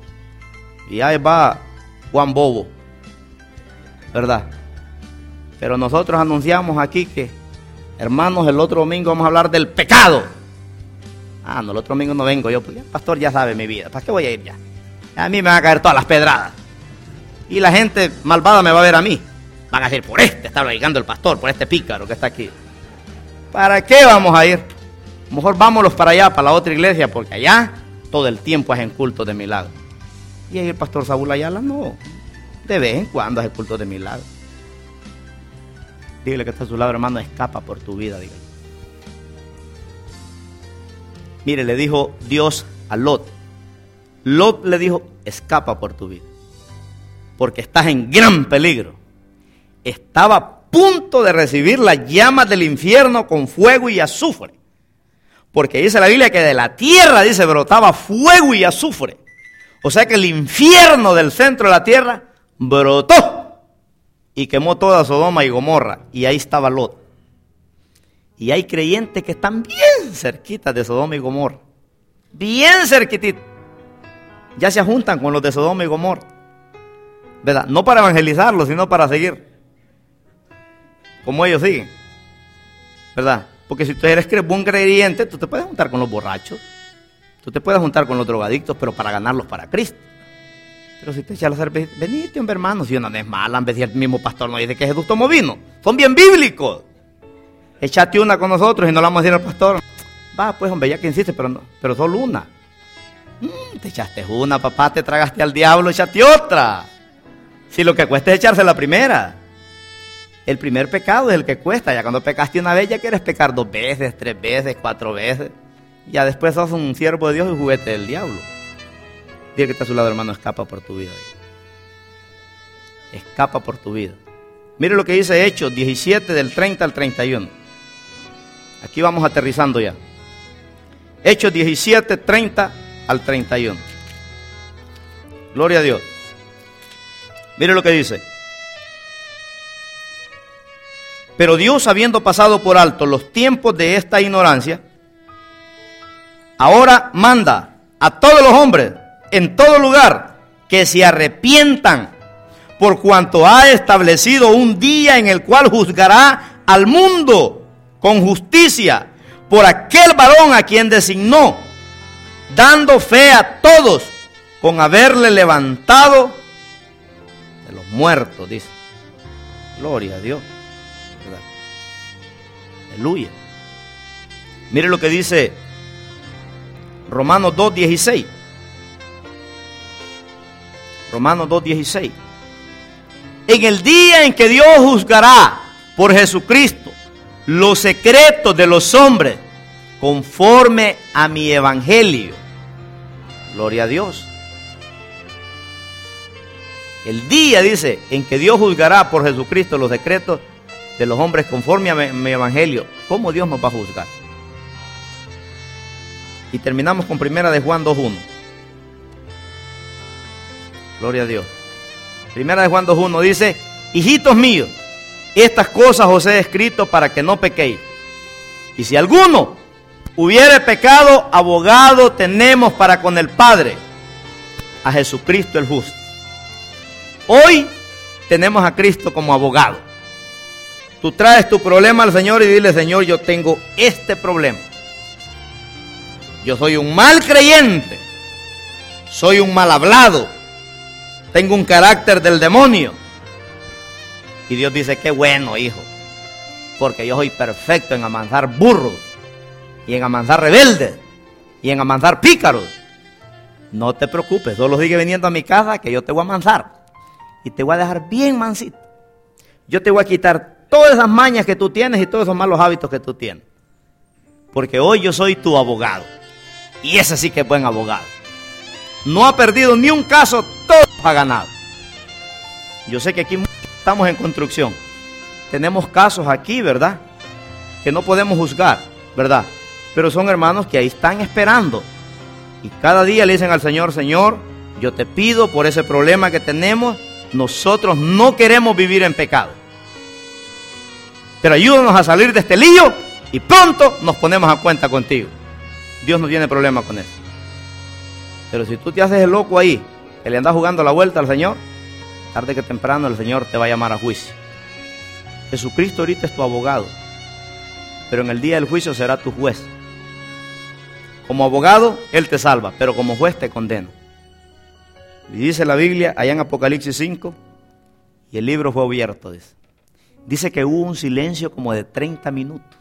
Y ahí va Juan Bobo, ¿verdad? Pero nosotros anunciamos aquí que, hermanos, el otro domingo vamos a hablar del pecado. Ah, no, el otro domingo no vengo yo, porque el pastor ya sabe mi vida. ¿Para qué voy a ir ya? A mí me van a caer todas las pedradas. Y la gente malvada me va a ver a mí. Van a decir, por este está predicando el pastor, por este pícaro que está aquí. ¿Para qué vamos a ir? Mejor vámonos para allá, para la otra iglesia, porque allá todo el tiempo es en culto de milagro. Y ahí el pastor Saúl Ayala, no. De vez en cuando es el culto de milagro. Dígale que está a su lado, hermano, escapa por tu vida, dígale. Mire, le dijo Dios a Lot. Lot le dijo, escapa por tu vida. Porque estás en gran peligro. Estaba a punto de recibir las llamas del infierno con fuego y azufre. Porque dice la Biblia que de la tierra, dice, brotaba fuego y azufre. O sea que el infierno del centro de la tierra brotó y quemó toda Sodoma y Gomorra. Y ahí estaba Lot. Y hay creyentes que están bien cerquitas de Sodoma y Gomorra. Bien cerquititos. Ya se juntan con los de Sodoma y Gomorra. ¿Verdad? No para evangelizarlos, sino para seguir como ellos siguen. ¿Verdad? Porque si tú eres buen creyente, tú te puedes juntar con los borrachos. Tú te puedes juntar con los drogadictos, pero para ganarlos para Cristo. Pero si te echas la cerveza, venite, hombre, hermano, si una no es mala, en vez de el mismo pastor no dice que Jesús tomó vino. Son bien bíblicos. Échate una con nosotros y no la vamos a decir al pastor. Va, pues, hombre, ya que insiste, pero no, pero solo una. Mm, te echaste una, papá, te tragaste al diablo, échate otra. Si lo que cuesta es echarse la primera. El primer pecado es el que cuesta. Ya cuando pecaste una vez, ya quieres pecar dos veces, tres veces, cuatro veces. Ya después sos un siervo de Dios y juguete del diablo. Dile que está a su lado, hermano, escapa por tu vida. Escapa por tu vida. Mire lo que dice Hechos diecisiete, del treinta al treinta y uno. Aquí vamos aterrizando ya. Hechos diecisiete, treinta al treinta y uno. Gloria a Dios. Mire lo que dice. Pero Dios, habiendo pasado por alto los tiempos de esta ignorancia, ahora manda a todos los hombres en todo lugar que se arrepientan, por cuanto ha establecido un día en el cual juzgará al mundo con justicia por aquel varón a quien designó, dando fe a todos con haberle levantado de los muertos, dice. Gloria a Dios, ¿verdad? Aleluya. Mire lo que dice Romanos dos dieciséis. Romanos dos dieciséis. En el día en que Dios juzgará por Jesucristo los secretos de los hombres conforme a mi evangelio. Gloria a Dios. El día, dice, en que Dios juzgará por Jesucristo los secretos de los hombres conforme a mi, mi evangelio. ¿Cómo Dios nos va a juzgar? Y terminamos con primera de Juan dos uno. Gloria a Dios. Primera de Juan dos uno dice: hijitos míos, estas cosas os he escrito para que no pequéis. Y si alguno hubiere pecado, abogado tenemos para con el Padre, a Jesucristo el justo. Hoy tenemos a Cristo como abogado. Tú traes tu problema al Señor y dile: Señor, yo tengo este problema. Yo soy un mal creyente, soy un mal hablado, tengo un carácter del demonio. Y Dios dice: qué bueno, hijo, porque yo soy perfecto en amansar burros, y en amansar rebeldes, y en amansar pícaros. No te preocupes, solo sigue viniendo a mi casa que yo te voy a amansar. Y te voy a dejar bien mansito. Yo te voy a quitar todas esas mañas que tú tienes y todos esos malos hábitos que tú tienes. Porque hoy yo soy tu abogado. Y ese sí que es buen abogado. No ha perdido ni un caso, todo ha ganado. Yo sé que aquí estamos en construcción. Tenemos casos aquí, ¿verdad? Que no podemos juzgar, ¿verdad? Pero son hermanos que ahí están esperando. Y cada día le dicen al Señor: Señor, yo te pido por ese problema que tenemos. Nosotros no queremos vivir en pecado, pero ayúdanos a salir de este lío y pronto nos ponemos a cuenta contigo. Dios no tiene problema con eso. Pero si tú te haces el loco ahí, que le andas jugando la vuelta al Señor, tarde que temprano el Señor te va a llamar a juicio. Jesucristo ahorita es tu abogado, pero en el día del juicio será tu juez. Como abogado, Él te salva, pero como juez te condena. Y dice la Biblia, allá en Apocalipsis cinco, y el libro fue abierto, dice. Dice que hubo un silencio como de treinta minutos.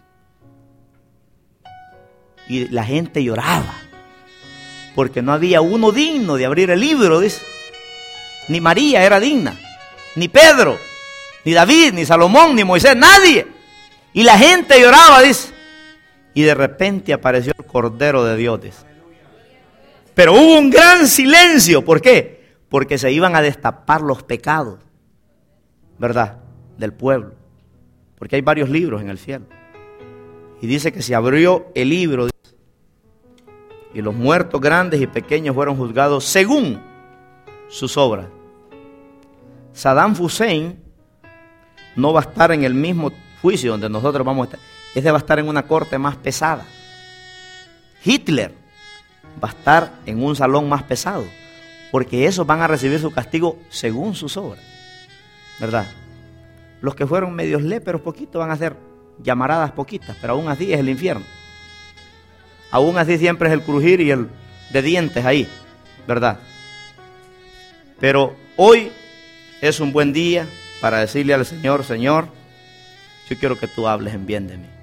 Y la gente lloraba, porque no había uno digno de abrir el libro, dice. Ni María era digna, ni Pedro, ni David, ni Salomón, ni Moisés, nadie. Y la gente lloraba, dice. Y de repente apareció el Cordero de Dios, dice. Pero hubo un gran silencio. ¿Por qué? Porque se iban a destapar los pecados, ¿verdad?, del pueblo. Porque hay varios libros en el cielo. Y dice que se abrió el libro, dice, y los muertos grandes y pequeños fueron juzgados según sus obras. Saddam Hussein no va a estar en el mismo juicio donde nosotros vamos a estar. Ese va a estar en una corte más pesada. Hitler va a estar en un salón más pesado, porque esos van a recibir su castigo según sus obras, ¿verdad? Los que fueron medios léperos poquitos van a ser llamaradas poquitas, pero aún así es el infierno. Aún así siempre es el crujir y el de dientes ahí, ¿verdad? Pero hoy es un buen día para decirle al Señor: Señor, yo quiero que tú hables en bien de mí.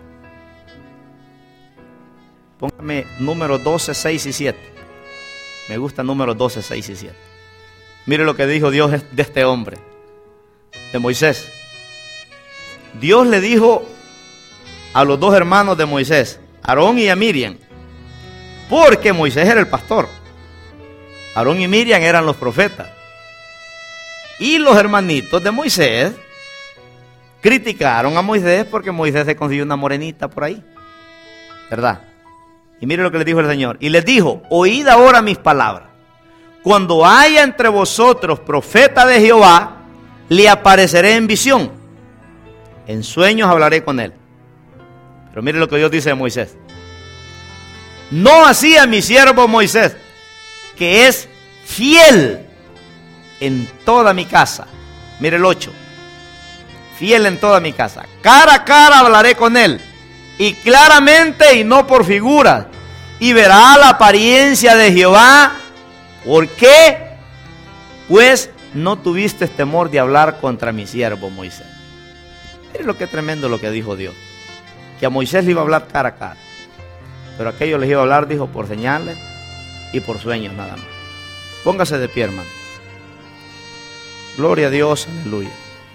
Póngame números doce, seis y siete. Me gusta números doce, seis y siete. Mire lo que dijo Dios de este hombre, de Moisés. Dios le dijo a los dos hermanos de Moisés, Aarón y a Miriam, porque Moisés era el pastor, Aarón y Miriam eran los profetas, y los hermanitos de Moisés criticaron a Moisés porque Moisés se consiguió una morenita por ahí, ¿verdad? Y mire lo que le dijo el Señor. Y les dijo: oíd ahora mis palabras. Cuando haya entre vosotros profeta de Jehová, le apareceré en visión. En sueños hablaré con él. Pero mire lo que Dios dice de Moisés. No así a mi siervo Moisés, que es fiel en toda mi casa. Mire el ocho. Fiel en toda mi casa. Cara a cara hablaré con él, y claramente y no por figuras. y verá la apariencia de Jehová. ¿Por qué? Pues no tuviste temor de hablar contra mi siervo Moisés. Es lo que es tremendo lo que dijo Dios. Que a Moisés le iba a hablar cara a cara. Pero a aquellos les iba a hablar, dijo, por señales y por sueños nada más. Póngase de pie, hermano. Gloria a Dios, aleluya.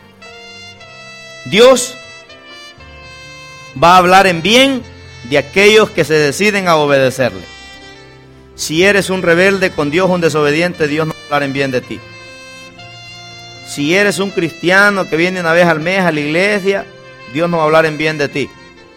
Dios va a hablar en bien de aquellos que se deciden a obedecerle. Si eres un rebelde con Dios, un desobediente, Dios no va a hablar en bien de ti. Si eres un cristiano que viene una vez al mes a la iglesia, Dios no va a hablar en bien de ti.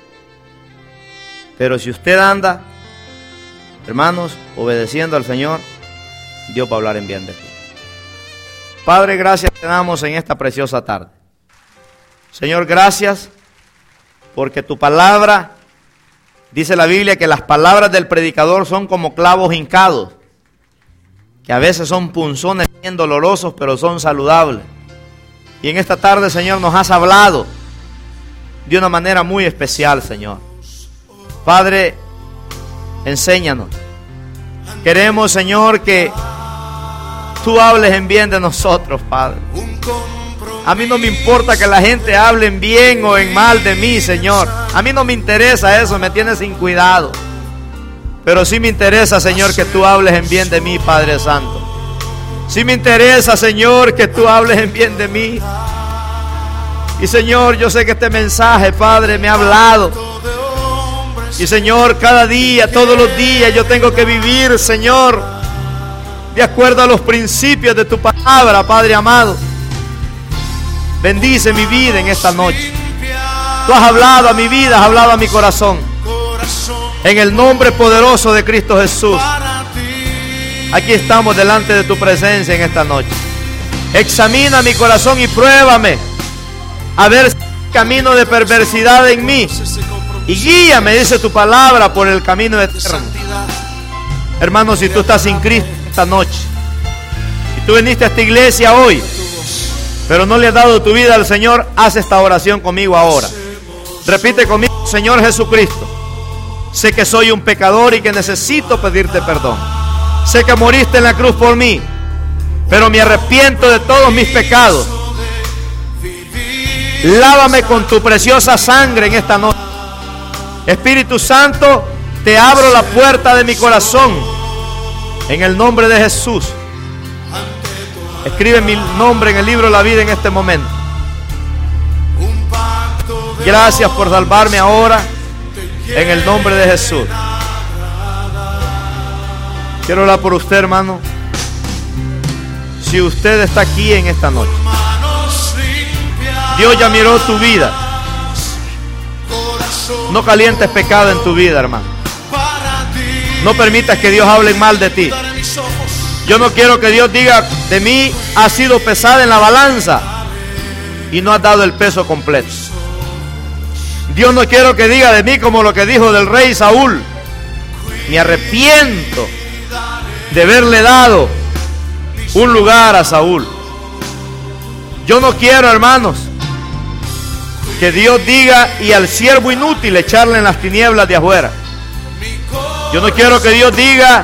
Pero si usted anda, hermanos, obedeciendo al Señor, Dios va a hablar en bien de ti. Padre, gracias te damos en esta preciosa tarde. Señor, gracias porque tu palabra, dice la Biblia, que las palabras del predicador son como clavos hincados, que a veces son punzones bien dolorosos, pero son saludables. Y en esta tarde, Señor, nos has hablado de una manera muy especial, Señor. Padre, enséñanos. Queremos, Señor, que tú hables en bien de nosotros, Padre. A mí no me importa que la gente hable en bien o en mal de mí, Señor. A mí no me interesa eso, me tienes sin cuidado. Pero sí me interesa, Señor, que tú hables en bien de mí, Padre Santo. Sí me interesa, Señor, que tú hables en bien de mí. Y, Señor, yo sé que este mensaje, Padre, me ha hablado. Y, Señor, cada día, todos los días, yo tengo que vivir, Señor, de acuerdo a los principios de tu palabra, Padre amado. Bendice mi vida en esta noche. Tú has hablado a mi vida, has hablado a mi corazón. En el nombre poderoso de Cristo Jesús. Aquí estamos delante de tu presencia en esta noche. Examina mi corazón y pruébame. A ver si hay camino de perversidad en mí. Y guíame, dice tu palabra, por el camino eterno. Hermano, si tú estás sin Cristo esta noche, y tú viniste a esta iglesia hoy, pero no le has dado tu vida al Señor, haz esta oración conmigo ahora. Repite conmigo: Señor Jesucristo, sé que soy un pecador y que necesito pedirte perdón. Sé que moriste en la cruz por mí, pero me arrepiento de todos mis pecados. Lávame con tu preciosa sangre en esta noche. Espíritu Santo, te abro la puerta de mi corazón en el nombre de Jesús. Escribe mi nombre en el libro de la vida en este momento. Gracias por salvarme ahora en el nombre de Jesús. Quiero orar por usted, hermano. Si usted está aquí en esta noche, Dios ya miró tu vida. No calientes pecado en tu vida, hermano. No permitas que Dios hable mal de ti. Yo no quiero que Dios diga de mí: ha sido pesada en la balanza y no has dado el peso completo. Dios no quiero que diga de mí como lo que dijo del rey Saúl: me arrepiento de haberle dado un lugar a Saúl. Yo no quiero, hermanos, que Dios diga: y al siervo inútil echarle en las tinieblas de afuera. Yo no quiero que Dios diga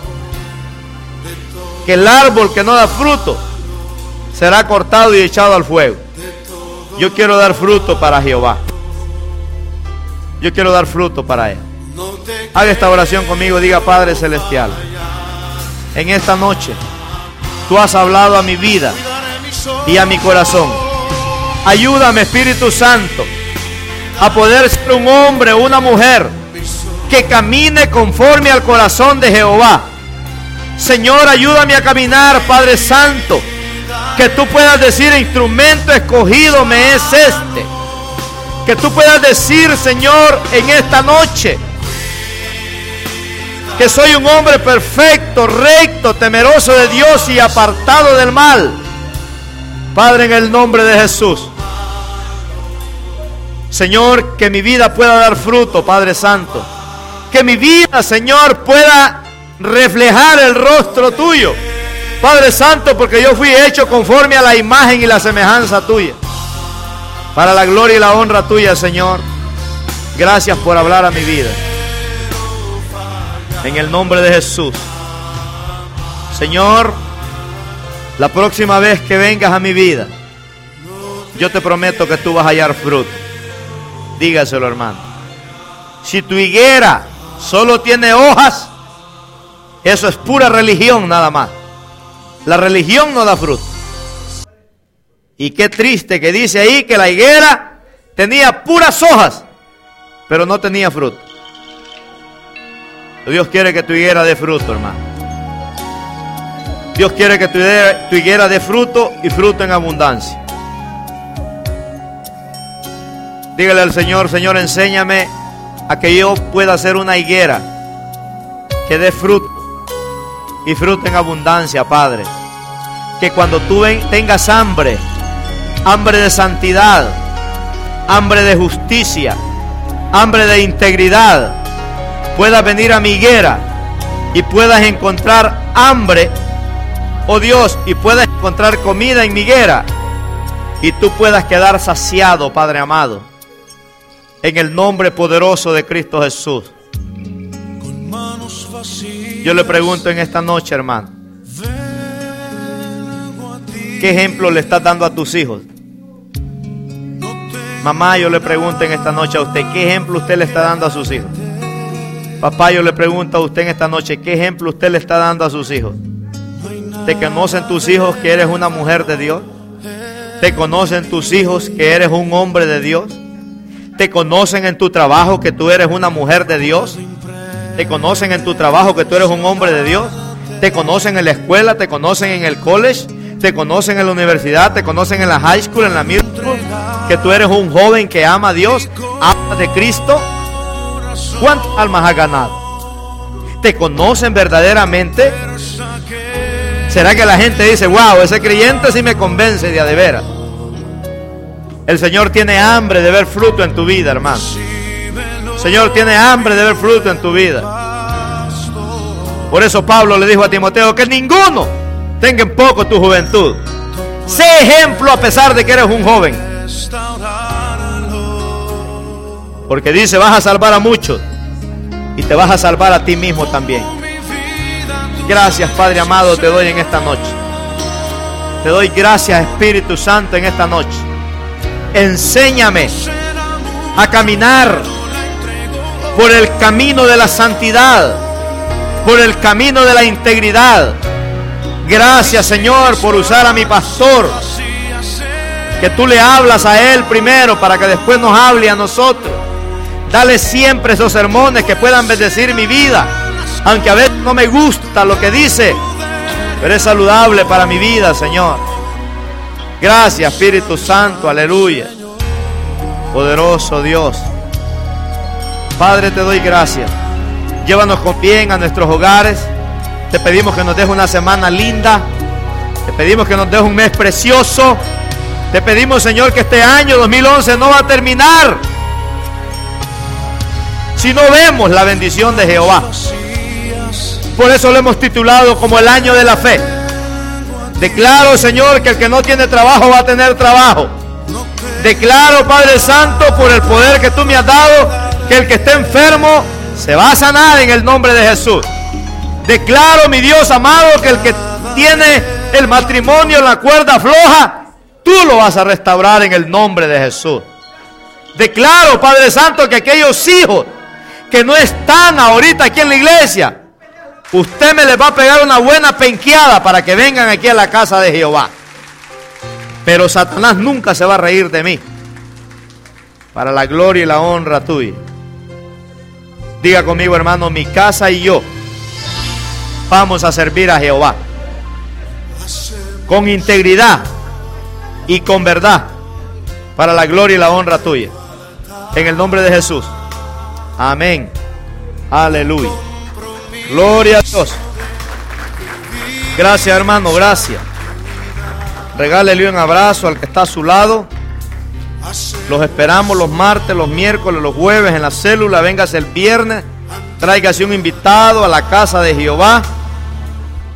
que el árbol que no da fruto será cortado y echado al fuego. Yo quiero dar fruto para Jehová. Yo quiero dar fruto para Él. Haga esta oración conmigo. Diga: Padre Celestial, en esta noche tú has hablado a mi vida y a mi corazón. Ayúdame, Espíritu Santo, a poder ser un hombre o una mujer que camine conforme al corazón de Jehová. Señor, ayúdame a caminar, Padre Santo, que tú puedas decir: instrumento escogido me es este. Que tú puedas decir, Señor, en esta noche, que soy un hombre perfecto, recto, temeroso de Dios y apartado del mal. Padre, en el nombre de Jesús, Señor, que mi vida pueda dar fruto, Padre Santo. Que mi vida, Señor, pueda reflejar el rostro tuyo, Padre Santo, porque yo fui hecho conforme a la imagen y la semejanza tuya. Para la gloria y la honra tuya, Señor. Gracias por hablar a mi vida. En el nombre de Jesús. Señor, la próxima vez que vengas a mi vida, yo te prometo que tú vas a hallar fruto. Dígaselo, hermano. Si tu higuera solo tiene hojas, eso es pura religión nada más. La religión no da fruto. Y qué triste que dice ahí que la higuera tenía puras hojas, pero no tenía fruto. Dios quiere que tu higuera dé fruto, hermano. Dios quiere que tu higuera, tu higuera dé fruto y fruto en abundancia. Dígale al Señor: Señor, enséñame a que yo pueda ser una higuera que dé fruto y fruto en abundancia, Padre. Que cuando tú ven, tengas hambre, hambre de santidad, hambre de justicia, hambre de integridad, puedas venir a mi higuera y puedas encontrar hambre, oh Dios, y puedas encontrar comida en mi higuera y tú puedas quedar saciado, Padre amado, en el nombre poderoso de Cristo Jesús. Yo le pregunto en esta noche, hermano, ¿qué ejemplo le estás dando a tus hijos? Mamá, yo le pregunto en esta noche a usted, ¿qué ejemplo usted le está dando a sus hijos? Papá, yo le pregunto a usted en esta noche, ¿qué ejemplo usted le está dando a sus hijos? ¿Te conocen tus hijos que eres una mujer de Dios? ¿Te conocen tus hijos que eres un hombre de Dios? ¿Te conocen en tu trabajo que tú eres una mujer de Dios? ¿Te conocen en tu trabajo que tú eres un hombre de Dios? ¿Te conocen en la escuela? ¿Te conocen en el college? ¿Te conocen en la universidad? ¿Te conocen en la high school, en la middle school? Que tú eres un joven que ama a Dios, ama de Cristo. ¿Cuántas almas has ganado? ¿Te conocen verdaderamente? ¿Será que la gente dice, wow, ese creyente sí me convence de a de veras? El Señor tiene hambre de ver fruto en tu vida, hermano. El Señor tiene hambre de ver fruto en tu vida. Por eso Pablo le dijo a Timoteo que ninguno tenga en poco tu juventud. Sé ejemplo a pesar de que eres un joven. Porque dice, vas a salvar a muchos y te vas a salvar a ti mismo también. Gracias, Padre amado, te doy en esta noche. Te doy gracias, Espíritu Santo, en esta noche. Enséñame a caminar por el camino de la santidad, por el camino de la integridad. Gracias, Señor, por usar a mi pastor, que tú le hablas a él primero para que después nos hable a nosotros. Dale siempre esos sermones que puedan bendecir mi vida, aunque a veces no me gusta lo que dice, pero es saludable para mi vida, Señor. Gracias, Espíritu Santo, aleluya. Poderoso Dios. Padre, te doy gracias. Llévanos con bien a nuestros hogares. Te pedimos que nos dejes una semana linda. Te pedimos que nos dejes un mes precioso. Te pedimos, Señor, que este año dos mil once no va a terminar si no vemos la bendición de Jehová. Por eso lo hemos titulado como el año de la fe. Declaro, Señor, que el que no tiene trabajo va a tener trabajo. Declaro, Padre Santo, por el poder que tú me has dado, que el que esté enfermo se va a sanar en el nombre de Jesús. Declaro, mi Dios amado, que el que tiene el matrimonio en la cuerda floja, tú lo vas a restaurar en el nombre de Jesús. Declaro, Padre Santo, que aquellos hijos que no están ahorita aquí en la iglesia, usted me les va a pegar una buena penqueada para que vengan aquí a la casa de Jehová. Pero Satanás nunca se va a reír de mí, para la gloria y la honra tuya. Diga conmigo, hermano, mi casa y yo vamos a servir a Jehová con integridad y con verdad, para la gloria y la honra tuya. En el nombre de Jesús. Amén. Aleluya. Gloria a Dios. Gracias, hermano, gracias. Regálele un abrazo al que está a su lado. Los esperamos los martes, los miércoles, los jueves en la célula. Véngase el viernes. Tráigase un invitado a la casa de Jehová.